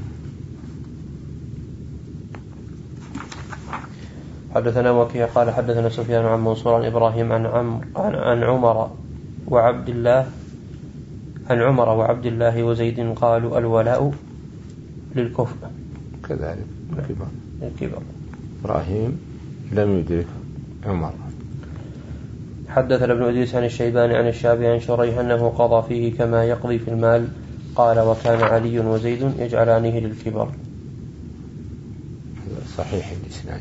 حدثنا وكيع قال حدثنا سفيان عن منصور عن إبراهيم عن عمرو عن عمر وعبد الله عن عمر وعبد الله وزيد قالوا الولاء للكفء كذلك الكبر. الكبر. إبراهيم لم يدرك عمر. حدثنا ابن أدريس عن الشيباني عن الشعبي عن شريح أنه قضى فيه كما يقضي في المال. قال وكان علي وزيد يجعلانه للكبر. صحيح الإسناد.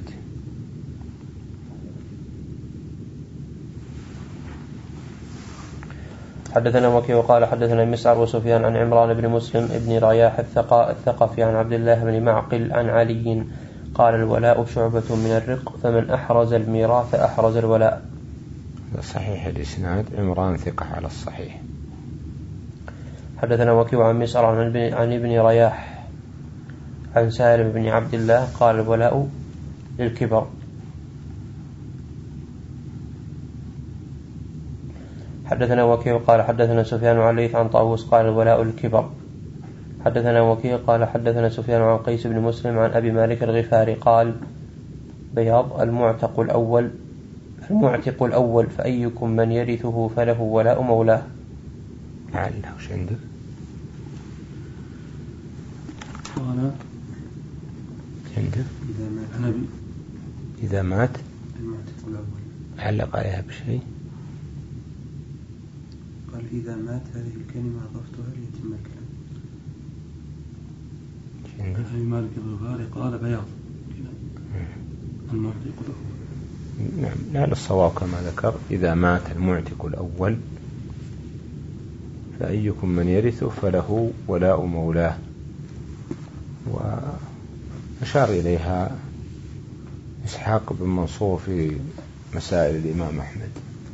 حدثنا وكيع وقال حدثنا مسعر وسفيان عن عمران بن مسلم ابن رياح الثقفي عن عبد الله بن معقل عن علي قال الولاء شعبة من الرق فمن أحرز الميراث أحرز الولاء. صحيح الإسناد. عمران ثقة على الصحيح. حدثنا وكيع عن مسعر عن ابن رياح عن سالم بن عبد الله قال الولاء للكبر. حدثنا وكيع قال حدثنا سفيان عن ليث عن طاووس قال الولاء للكبر. حدثنا وكيع قال حدثنا سفيان عن قيس بن مسلم عن أبي مالك الغفاري قال بياض المعتق الأول المعتق الأول فأيكم من يرثه فله ولاء مولاه. لعله وش عندك؟ قال عندك إذا مات النبي إذا مات المعتق الأول علق عليها بشيء. قال إذا مات هذه الكلمة أضفتها ليتم الكلام. في مالك الغفاري قال بياض المعتق الأول. نعم لا للصواب كما ذكر إذا مات المعتق الأول فأيكم من يرثه فله ولاء مولاه، وأشار إليها إسحاق بن منصور في مسائل الإمام أحمد.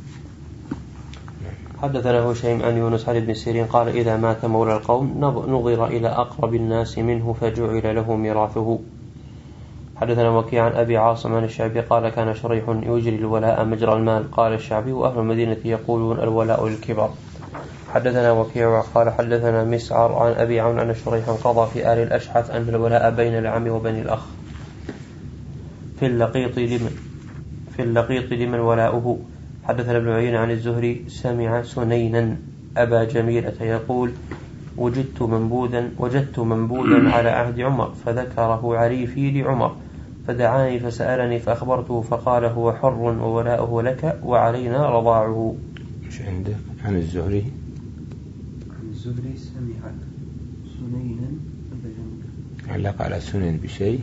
حدثنا هشيم عن يونس عن ابن سيرين قال إذا مات مولى القوم نظر إلى أقرب الناس منه فجعل له ميراثه. حدثنا وكيع عن أبي عاصم عن الشعبي قال كان شريح يجري الولاء مجرى المال. قال الشعبي وأهل المدينة يقولون الولاء للكبر. حدثنا وكيع قال حدثنا مسعر عن أبي عون عن شريح قضى في آل الأشحث أن الولاء بين العم وبني الأخ في اللقيط لمن في اللقيط لمن ولاؤه. حدثنا ابن عيينة عن الزهري سمع سنينا أبا جميلة يقول وجدت منبوذا وجدت منبوذا على عهد عمر فذكره عريفي لعمر فدعاني فسألني فأخبرته فقال هو حر وولاؤه لك وعلينا رضاعه. مش عندك عن الزهري؟ عن الزهري سمع سنينا أبا جميلة. علق على سنين بشيء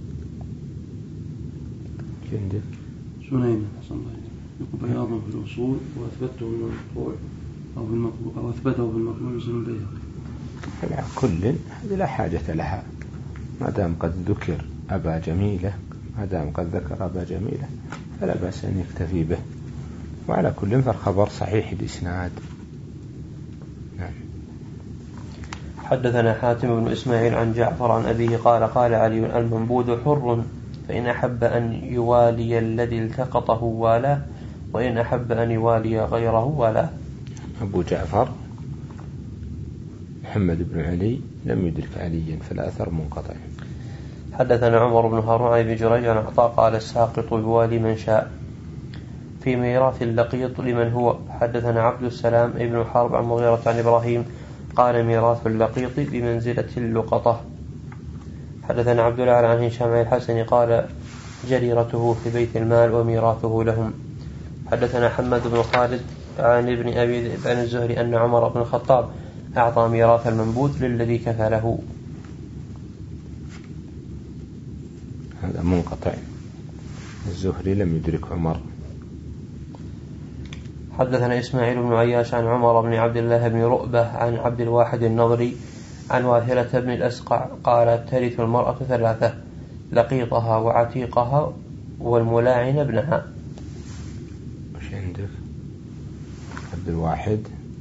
عندك؟ سنينا حسن الله يقول بياض في الأصول وأثبته من المقطوع أو في المقبول أو أثبته في المقبول مثل البياض. كل هذه لا حاجة لها ما دام قد ذكر أبا جميلة ما دام قد ذكر أبا جميلة فلا بأس أن يكتفي به، وعلى كل فالخبر صحيح الإسناد. نعم. حدثنا حاتم بن إسماعيل عن جعفر عن أبيه قال قال علي المنبوذ حر فإن أحب أن يوالي الذي التقطه والاه وإن أحب أن يوالي غيره والاه. أبو جعفر محمد بن علي لم يدرك عليا فالأثر منقطع. حدثنا عمر بن هارون عن ابن جريج عن عطاء قال الساقط بوالي من شاء في ميراث اللقيط لمن هو. حدثنا عبد السلام ابن حرب عن مغيرة عن إبراهيم قال ميراث اللقيط بمنزلة اللقطة. حدثنا عبد الأعلى عن هشام الحسن قال جريرته في بيت المال وميراثه لهم. حدثنا حماد بن خالد عن ابن أبي ذئب عن الزهري أن عمر بن الخطاب أعطى ميراث المنبوذ للذي كفله. هذا منقطع، الزهري لم يدرك عمر. حدثنا إسماعيل بن عياش عن عمر بن عبد الله بن رؤبة عن عبد الواحد النضري عن واثلة بن الأسقع قال ترث المرأة ثلاثة لقيطها وعتيقها والملاعن ابنها. وش عندك؟ عبد الواحد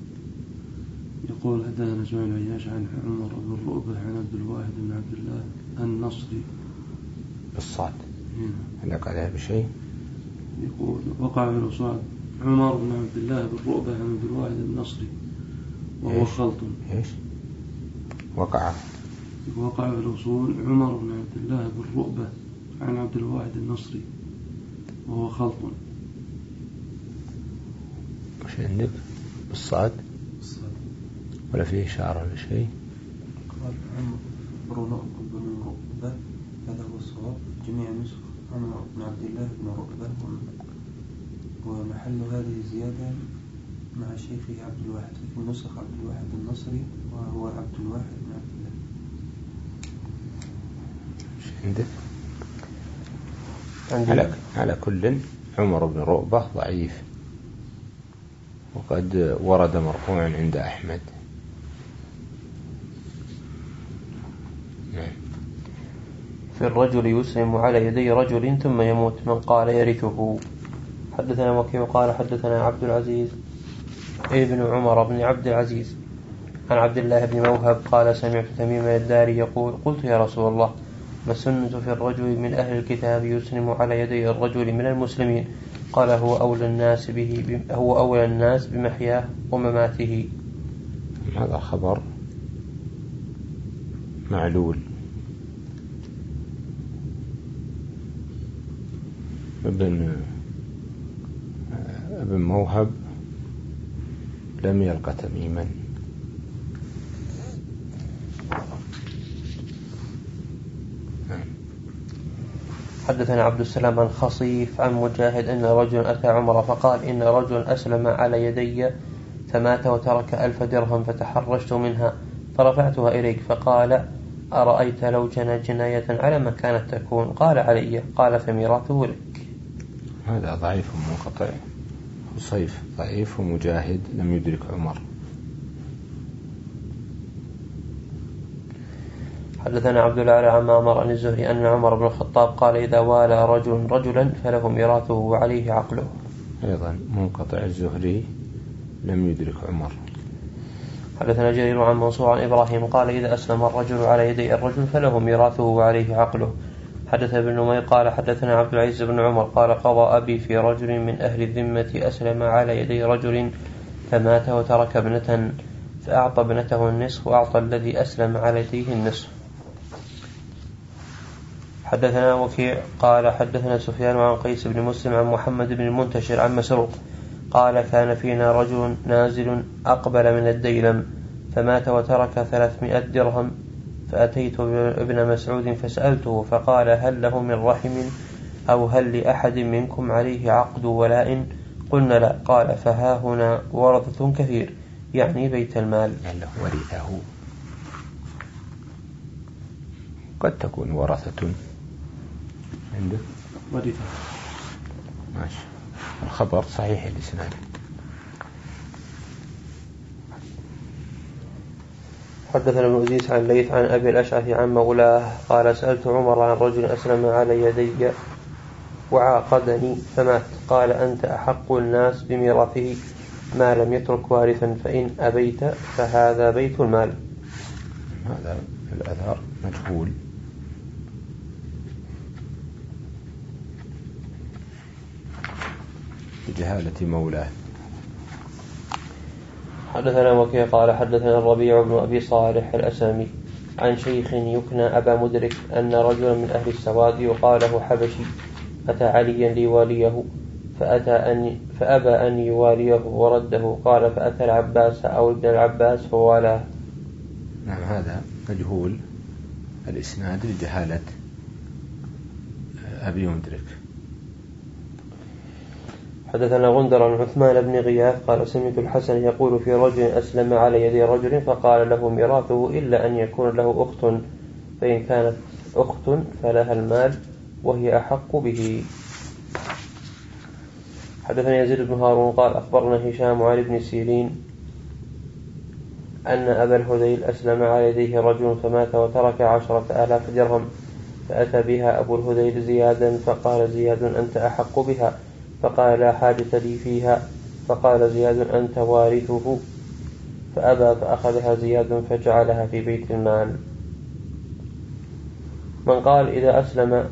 يقول حدثنا إسماعيل بن عياش عن عمر بن رؤبة عن عبد الواحد بن عبد الله النصري بالصاد هل عليها بشيء؟ يقول وقع في الوصال عمر بن عبد الله بن رؤبة عن عبد الواحد النصري وهو إيش؟ خلط ايش وقع؟ وقع في الوصول عمر بن عبد الله بن رؤبة عن عبد الواحد النصري وهو خلط. وش عندك؟ بالصاد ولا فيه إشارة ولا شيء؟ قال عمر بن رؤبة هذا هو الصواب. جميع نسخ عمر بن عبد الله بن رؤبة ومحل هذه الزيادة مع شيخه عبد الواحد في نسخ عبد الواحد النصري وهو عبد الواحد بن عبد الله. وش عندك؟ على, على كل عمر بن رؤبة ضعيف وقد ورد مرفوعا عند أحمد. في الرجل يسلم على يدي رجل ثم يموت من قال يرثه. حدثنا وكيع قال حدثنا عبد العزيز ابن عمر بن عبد العزيز عن عبد الله بن موهب قال سمعت تميم الداري يقول قلت يا رسول الله ما السنة في الرجل من أهل الكتاب يسلم على يدي الرجل من المسلمين؟ قال هو أولى الناس به هو أولى الناس بمحياه ومماته. هذا خبر معلول. ابن ابن موهب لم يلقى تميما. حدثنا عبد السلام عن خصيف عن مجاهد أن رجل أتى عمر فقال إن رجل أسلم على يدي فمات وترك ألف درهم فتحرجت منها فرفعتها إليك فقال أرأيت لو جنى جناية على ما كانت تكون؟ قال علي. قال فميراثه لك. هذا ضعيف منقطع. خصيف ضعيف ومجاهد لم يدرك عمر. حدثنا عبد الأعلى عن معمر عن الزهري أن عمر بن الخطاب قال إذا والى رجل رجلا فله ميراثه وعليه عقله. أيضا منقطع الزهري لم يدرك عمر. حدثنا جرير عن منصور عن إبراهيم قال إذا أسلم الرجل على يدي الرجل فله ميراثه وعليه عقله. حدث ابن نمير قال حدثنا عبد العزيز بن عمر قال قضى أبي في رجل من أهل الذمة أسلم على يدي رجل فمات وترك ابنة فأعطى ابنته النصف وأعطى الذي أسلم على يديه النصف. حدثنا وكيع قال حدثنا سفيان عن قيس بن مسلم عن محمد بن المنتشر عن مسروق قال كان فينا رجل نازل أقبل من الديلم فمات وترك ثلاثمائة درهم فأتيت ابن مسعود فسألته فقال هل له من رحم أو هل لأحد منكم عليه عقد ولاء؟ قلنا لا. قال فها هنا ورثة كثير يعني بيت المال. له ورثه قد تكون ورثة عنده ورثة ماشي. الخبر صحيح الإسناد. حدثنا ابن أزيز عن ليث عن أبي الأشعث عن مولاه قال سألت عمر عن رجل أسلم على يدي وعاقدني فمات قال أنت أحق الناس بميراثه ما لم يترك وارثا فإن أبيت فهذا بيت المال. هذا الأثر مجهول. بجهالة مولاه. حدثنا وكيع قال حدثنا الربيع بن أبي صالح الأسامي عن شيخ يكنى أبا مدرك أن رجلا من أهل السواد يقال له حبشي أتى عليا ليواليه فأتى أن فأبى أن يواليه ورده. قال فأتى العباس أو ابن العباس فوالاه. نعم هذا مجهول الإسناد لجهالة أبي مدرك. حدثنا غندر عن عثمان بن غياث قال سمعت الحسن يقول في رجل أسلم على يد رجل فقال له ميراثه إلا أن يكون له أخت فإن كانت أخت فلها المال وهي أحق به. حدثنا يزيد بن هارون قال أخبرنا هشام عن ابن سيرين أن أبا الهذيل أسلم على يديه رجل فمات وترك عشرة آلاف درهم فأتى بها أبو الهذيل زيادا فقال زياد أنت أحق بها فقال لا حاجة لي فيها فقال زياد أنت وارثه فأبى فأخذها زياد فجعلها في بيت المال. من قال إذا أسلم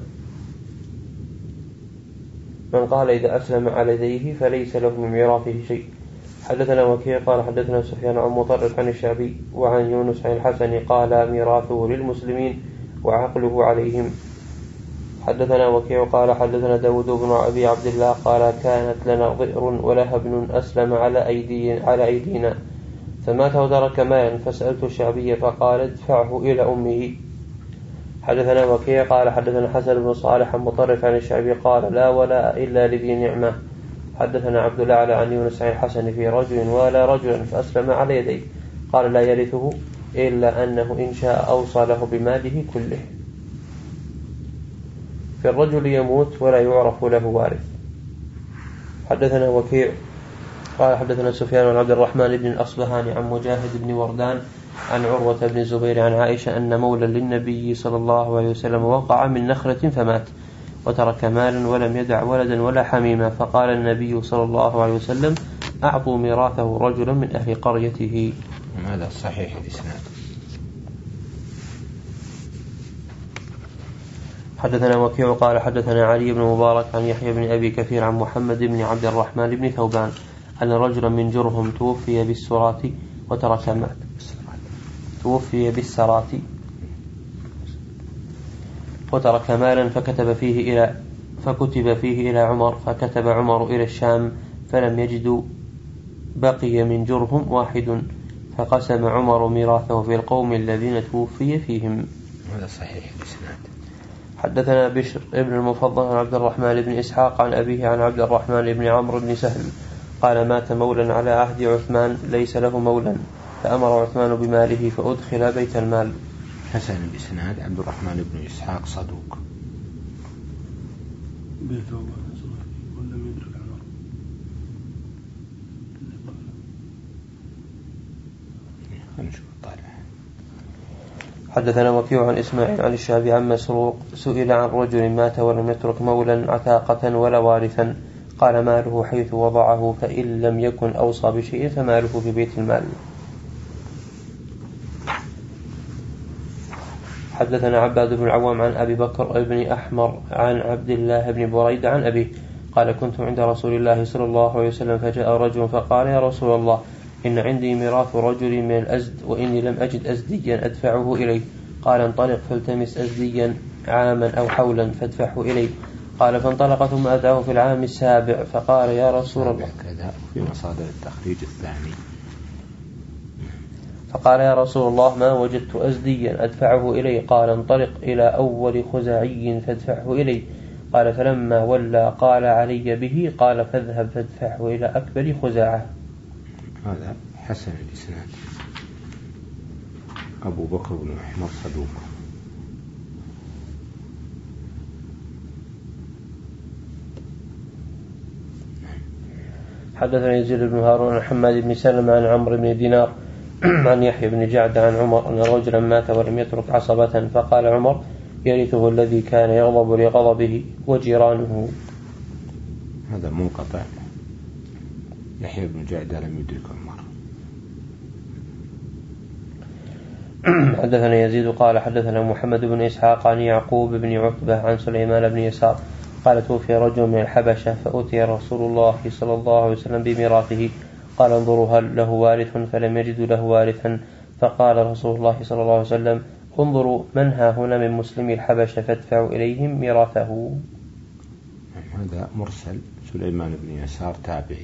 من قال إذا أسلم على يديه فليس له من ميراثه شيء. حدثنا وكيع قال حدثنا سفيان عن مطرف عن الشعبي وعن يونس عن الحسن قال ميراثه للمسلمين وعقله عليهم. حدثنا وكيع قال حدثنا داود بن أبي عبد الله قال كانت لنا ضئر ولها ابن أسلم على أيدي على أيدينا فمات وترك مالا فسألت الشعبي فقال ادفعه إلى أمه. حدثنا وكيع قال حدثنا حسن بن صالح مطرف عن الشعبي قال لا ولا إلا لذي نعمة. حدثنا عبد الأعلى عن يونس عن الحسن في رجل ولا رجلا فأسلم على يديه قال لا يرثه إلا أنه إن شاء أوصله بماله كله. في الرجل يموت ولا يعرف له وارث. حدثنا وكيع قال حدثنا سفيان عن عبد الرحمن بن الأصبهاني عن مجاهد بن وردان عن عروة بن الزبير عن عائشة أن مولا للنبي صلى الله عليه وسلم وقع من نخلة فمات وترك مالا ولم يدع ولدا ولا حميما فقال النبي صلى الله عليه وسلم أعطوا ميراثه رجلا من أهل قريته. هذا صحيح الإسناد. حدثنا وكيع قال حدثنا علي بن مبارك عن يحيى بن أبي كثير عن محمد بن عبد الرحمن بن ثوبان أن رجلا من جرهم توفي بالسرات وترك مال توفي بالسرات وترك مالا فكتب فيه إلى فكتب فيه إلى عمر فكتب عمر إلى الشام فلم يجدوا بقي من جرهم واحد فقسم عمر ميراثه في القوم الذين توفي فيهم. هذا صحيح الإسناد. حدثنا بشر ابن المفضل عن عبد الرحمن بن إسحاق عن أبيه عن عبد الرحمن بن عمرو بن سهل قال مات مولا على عهد عثمان ليس له مولا فأمر عثمان بماله فأدخل بيت المال. حسن الإسناد. عبد الرحمن بن إسحاق صدوق. بيته ولم يدرك عمر. نشوف طالع. حدثنا وكيع عن إسماعيل عن الشعبي عن مسروق سئل عن رجل مات ولم يترك مولا عتاقة ولا وارثا قال ماله حيث وضعه فإن لم يكن أوصى بشيء فماله في بيت المال. حدثنا عباد بن العوام عن أبي بكر بن أحمر عن عبد الله بن بريد عن أبيه قال كنت عند رسول الله صلى الله عليه وسلم فجاء رجل فقال يا رسول الله إن عندي ميراث رجل من الأزد وإني لم أجد أزديا أدفعه إليه. قال انطلق فالتمس أزديا عاما أو حولا فادفعه إليه. قال فانطلق ثم أتاه في العام السابع فقال يا رسول الله كذا في مصادر التخريج الثاني فقال يا رسول الله ما وجدت أزديا أدفعه إليه. قال انطلق إلى أول خزاعي فادفعه إليه. قال فلما ولى قال علي به. قال فاذهب فادفعه إلى أكبر خزاعة. هذا حسن الإسناد. أبو بكر بن أحمر صدوق. حدثنا يزيد بن هارون عن حماد بن سلمة عن عمرو بن دينار عن يحيى بن جعد عن عمر أن رجلا مات ولم يترك عصبة فقال عمر يرثه الذي كان يغضب لغضبه وجيرانه. هذا منقطع. يحيى بن جعد لم يدرك عمر. حدثنا يزيد قال حدثنا محمد بن إسحاق عن يعقوب بن عتبة عن سليمان بن يسار قال توفي رجل من الحبشة فأتي رسول الله صلى الله عليه وسلم بميراثه قال انظروا هل له وارث فلم يجدوا له وارثا فقال رسول الله صلى الله عليه وسلم انظروا من ها هنا من مسلمي الحبشة فادفعوا إليهم ميراثه. هذا مرسل سليمان بن يسار تابعي.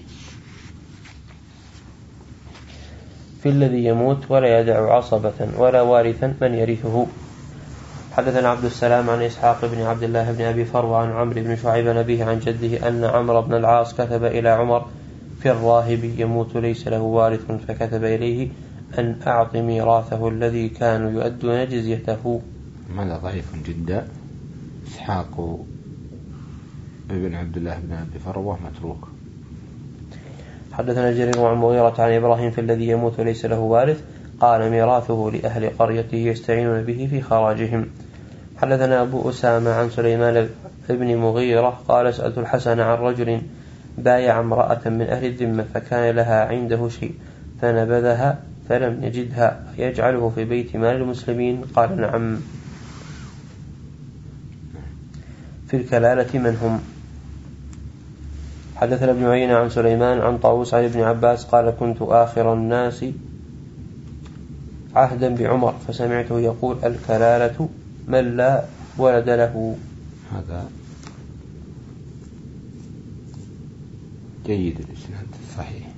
في الذي يموت ولا يدع عصبة ولا وارثا من يرثه. حدثنا عبد السلام عن إسحاق بن عبد الله بن أبي فروة عن عمرو بن شعيب نبيه عن جده أن عمرو بن العاص كتب إلى عمر في الراهب يموت ليس له وارث فكتب إليه أن أعط ميراثه الذي كانوا يؤدون جزيته. هذا ضعيف جدا. إسحاق بن عبد الله بن أبي فروة متروك. حدثنا جرير عن مغيرة عن إبراهيم في الذي يموت ليس له وارث قال ميراثه لأهل قريته يستعينون به في خراجهم. حدثنا أبو أسامة عن سليمان بن مغيرة قال سألت الحسن عن رجل بايع امرأة من أهل الذمة فكان لها عنده شيء فنبذها فلم يجدها يجعله في بيت مال المسلمين قال نعم. في الكلالة من هم؟ حدثنا ابن عيينة عن سليمان عن طاووس عن ابن عباس قال كنت آخر الناس عهدا بعمر فسمعته يقول الكلالة من لا ولد له. هذا جيد الإسناد صحيح.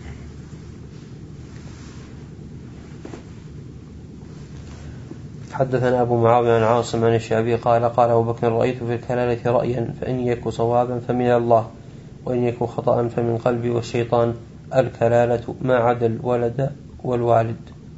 حدثنا أبو معاوية عن عاصم عن الشعبي قال قال أبو بكر رأيت في الكلالة رأيا فإن يك صوابا فمن الله وإن يك خطأ فمن قلبي والشيطان. الكلالة ما عدا الولد والوالد.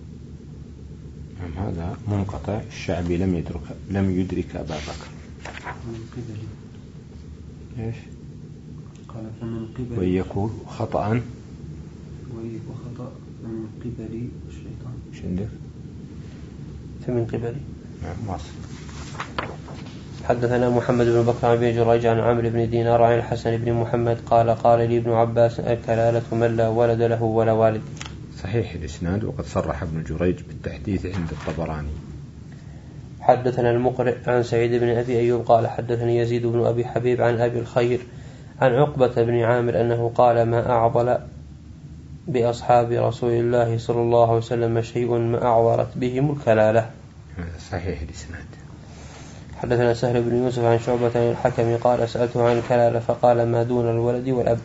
هذا منقطع. الشعبي لم يدرك لم يدرك أبا بكر. من قبلي إيش؟ قال فمن قبلي ويكون خطأ ويكون خطأ من قبلي والشيطان. إيش عندك؟ فمن قبلي. نعم واصل. حدثنا محمد بن بكر عن جريج عن عمرو بن دينار عن الحسن بن محمد قال قال لي ابن عباس الكلالة من لا ولد له ولا والد. صحيح الإسناد. وقد صرح ابن جريج بالتحديث عند الطبراني. حدثنا المقرئ عن سعيد بن أبي أيوب قال حدثني يزيد بن أبي حبيب عن أبي الخير عن عقبة بن عامر أنه قال ما أعضل بأصحاب رسول الله صلى الله عليه وسلم شيء ما أعورت بهم الكلالة. صحيح الإسناد. حدثنا سهل بن يوسف عن شعبة عن الحكم قال سألته عن الكلالة فقال ما دون الولد والأب.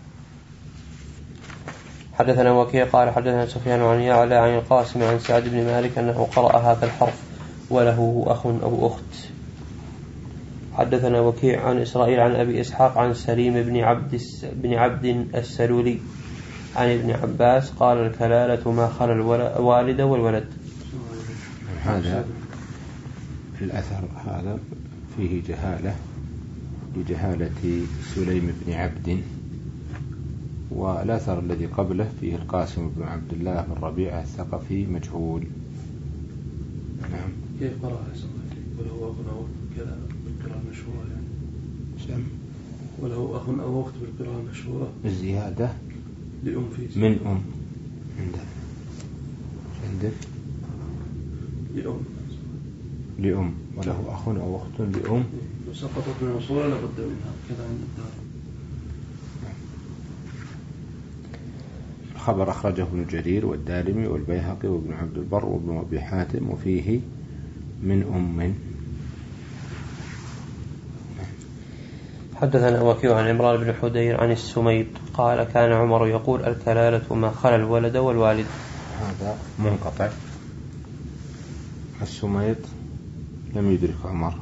حدثنا وكيع قال حدثنا سفيان عن يعلى عن القاسم عن سعد بن مالك أنه قرأ هذا الحرف وله أخ أو أخت. حدثنا وكيع عن إسرائيل عن أبي إسحاق عن سليم بن عبد, بن عبد السلولي عن ابن عباس قال الكلالة ما خلا الوالد والولد. هذا الأثر هذا فيه جهالة لجهالة سليم بن عبد. والأثر الذي قبله فيه القاسم بن عبد الله بن ربيعة الثقفي مجهول. نعم. كيف قرأ وله أخ أو كذا بالقراءة المشهورة يعني؟ سم. وله أخ أو أخت بالقراءة المشهورة. الزيادة لأم في من أم عندك عندك لأم لأم وله أخ أو أخت لأم. لو سقطت من الصورة لابد منها كذا عند الدار. الخبر أخرجه ابن جرير والدارمي والبيهقي وابن عبد البر وابن أبي حاتم وفيه من أم. حدثنا وكيع عن عمران بن حدير عن السميط قال كان عمر يقول الكلالة ما خلا الولد والوالد. هذا منقطع. السميط لم يدرك عمر.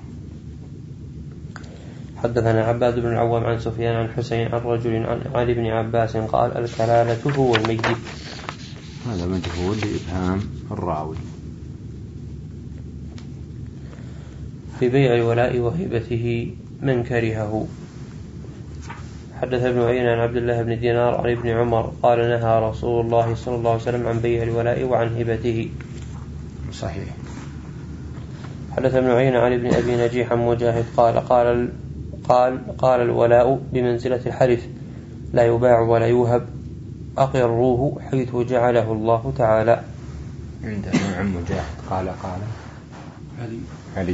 حدثنا عباد بن العوام عن سفيان عن حسين عن رجل عن علي بن عباس قال الكلالة هو الميت. هذا مجهول لإبهام الراوي. في بيع الولاء وهبته من كرهه. حدث ابن عيينة عن عبد الله بن دينار عن ابن عمر قال نهى رسول الله صلى الله عليه وسلم عن بيع الولاء وعن هبته. صحيح. حدث ابن عيينة عن ابن أبي نجيح مجاهد قال قال قال قال الولاء بمنزلة الحلف لا يباع ولا يوهب أقروه حيث جعله الله تعالى. عندنا عن مجاهد قال قال علي علي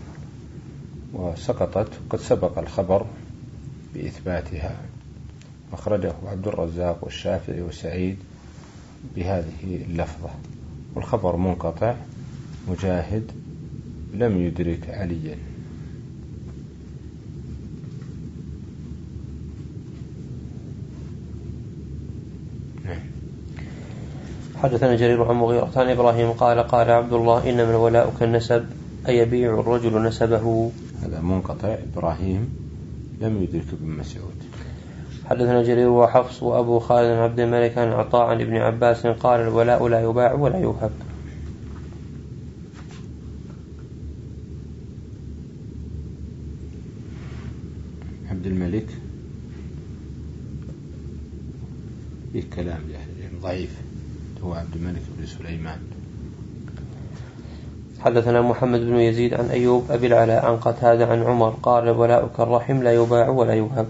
وسقطت، قد سبق الخبر بإثباتها، أخرجه عبد الرزاق والشافعي وسعيد بهذه اللفظة، والخبر منقطع، مجاهد لم يدرك عليا. حدثنا جرير عن مغيرة عن إبراهيم قال قال عبد الله إنما الولاء كالنسب، أي يبيع الرجل نسبه. هذا منقطع، إبراهيم لم يدرك ابن مسعود. حدثنا جرير وحفص وأبو خالد عن عبد الملك عن عطاء عن ابن عباس قال الولاء لا يباع ولا يوهب. عبد الملك فيه كلام ضعيف، هو عبد الملك بن سليمان. حدثنا محمد بن يزيد عن أيوب أبي العلاء عن قتادة عن عمر قال الولاء كالرحم لا يباع ولا يوهب.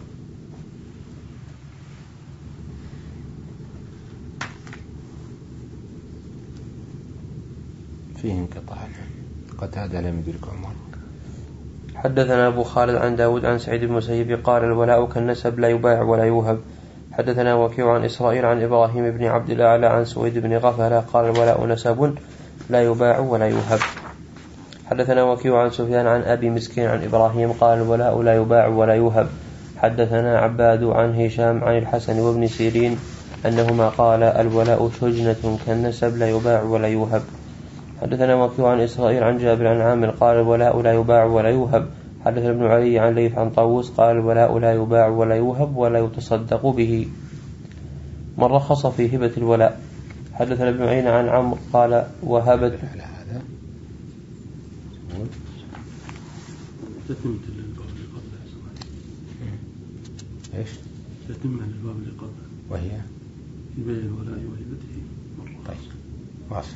فيه انقطاع، قتادة لم يدرك عمر. حدثنا أبو خالد عن داود عن سعيد بن المسيب قال الولاء كالنسب لا يباع ولا يوهب. حدثنا وكيع عن إسرائيل عن إبراهيم بن عبد الأعلى عن سويد بن غفلة قال الولاء نسب لا يباع ولا يوهب. حدثنا وكيع عن سفيان عن أبي مسكين عن إبراهيم قال الولاء لا يباع ولا يوهب. حدثنا عباد عن هشام عن الحسن وابن سيرين أنهما قال الولاء شجنة كالنسب لا يباع ولا يوهب. حدثنا وكيع عن إسرائيل عن جابر عن عامر قال الولاء لا يباع ولا يوهب. حدثنا ابن علي عن ليث عن طاووس قال الولاء لا يباع ولا يوهب ولا يتصدق به. من رخص في هبة الولاء. حدثنا ابن عين عن عمرو قال وهبت على هذا تتمة للباب اللي قبله. ايش؟ تتمة للباب اللي قبله وهي بيع الولاء وهبته. طيب واصل.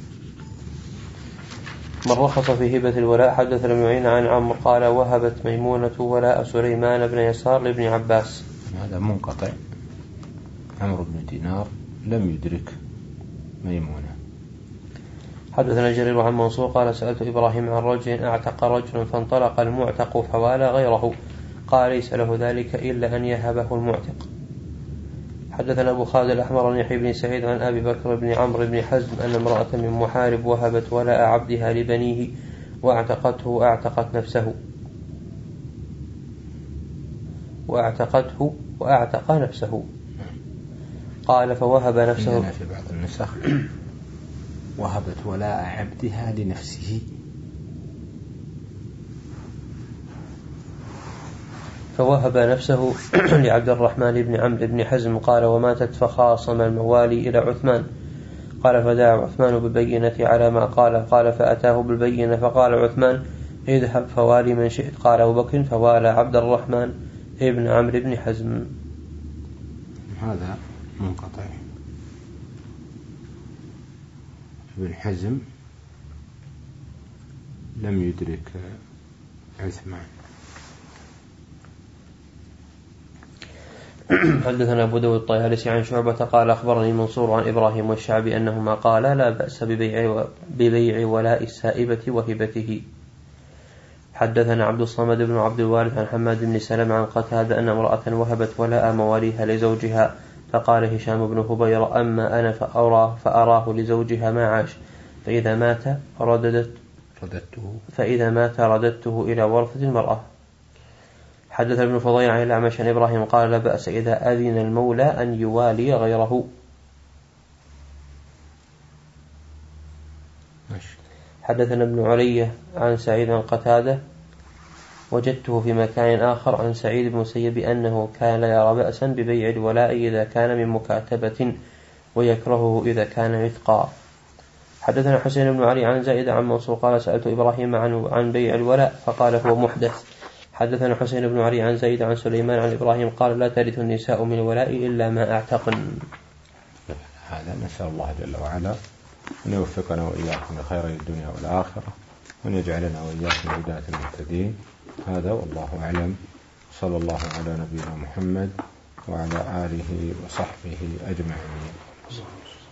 من رخص في هبة الولاء. حدثنا ابن عين عن عمرو قال وهبت ميمونة ولاء سليمان بن يسار لابن عباس. هذا منقطع، عمرو بن دينار لم يدرك ميمونة. حدثنا جرير عن منصور قال سألت إبراهيم عن رجل اعتق رجل فانطلق المعتق فوالى غيره قال ليس له ذلك إلا أن يهبه المعتق. حدثنا أبو خالد الأحمر عن يحيى بن سعيد عن أبي بكر بن عمرو بن حزم أن امرأة من محارب وهبت ولاء عبدها لبنيه واعتقته واعتقت نفسه واعتقته واعتق نفسه. قال فوهب نفسه. في بعض النسخ وهبت ولاء عبدها لنفسه. فوهب نفسه لعبد الرحمن بن عمرو بن حزم قال وماتت فخاصم الموالي إلى عثمان قال فدعا عثمان بالبينة على ما قال قال فأتاه بالبينة فقال عثمان اذهب فوالي من شئت. قال أبو بكر فوالى عبد الرحمن ابن عمرو بن حزم. هذا منقطع. ابن حزم لم يدرك عثمان. حدثنا أبو داود الطيالسي عن شعبة قال أخبرني منصور عن إبراهيم والشعبي أنهما قالا لا بأس ببيع, ببيع ولاء السائبة وهبته. حدثنا عبد الصمد بن عبد الوارث عن حماد بن سلم عن قتادة أن امرأة وهبت ولاء مواليها لزوجها فقال هشام بن هبير أما أنا فأراه, فأراه لزوجها ما عاش فإذا مات رددت رددته فإذا مات رددته إلى ورثة المرأة. حدث ابن فضيل عن الأعمش عن إبراهيم قال لا بأس إذا أذن المولى أن يوالي غيره. حدثنا ابن علي عن سعيد عن قتادة وجدته في مكان آخر عن سعيد بن مسيب أنه كان لا يرى بأسا ببيع الولاء إذا كان من مكاتبة ويكرهه إذا كان مثقا. حدثنا حسين بن علي عن زائد عن منصور قال سألت إبراهيم عن, عن بيع الولاء فقال هو محدث. حدثنا حسين بن علي عن زيد عن سليمان عن إبراهيم قال لا ترث النساء من الولاء إلا ما أعتقن. هذا نسأل الله جل وعلا أن يوفقنا وإياكم لخير الدنيا والآخرة وأن يجعلنا وإياكم هداة المهتدين. هذا والله أعلم. صلى الله على نبينا محمد وعلى آله وصحبه أجمعين.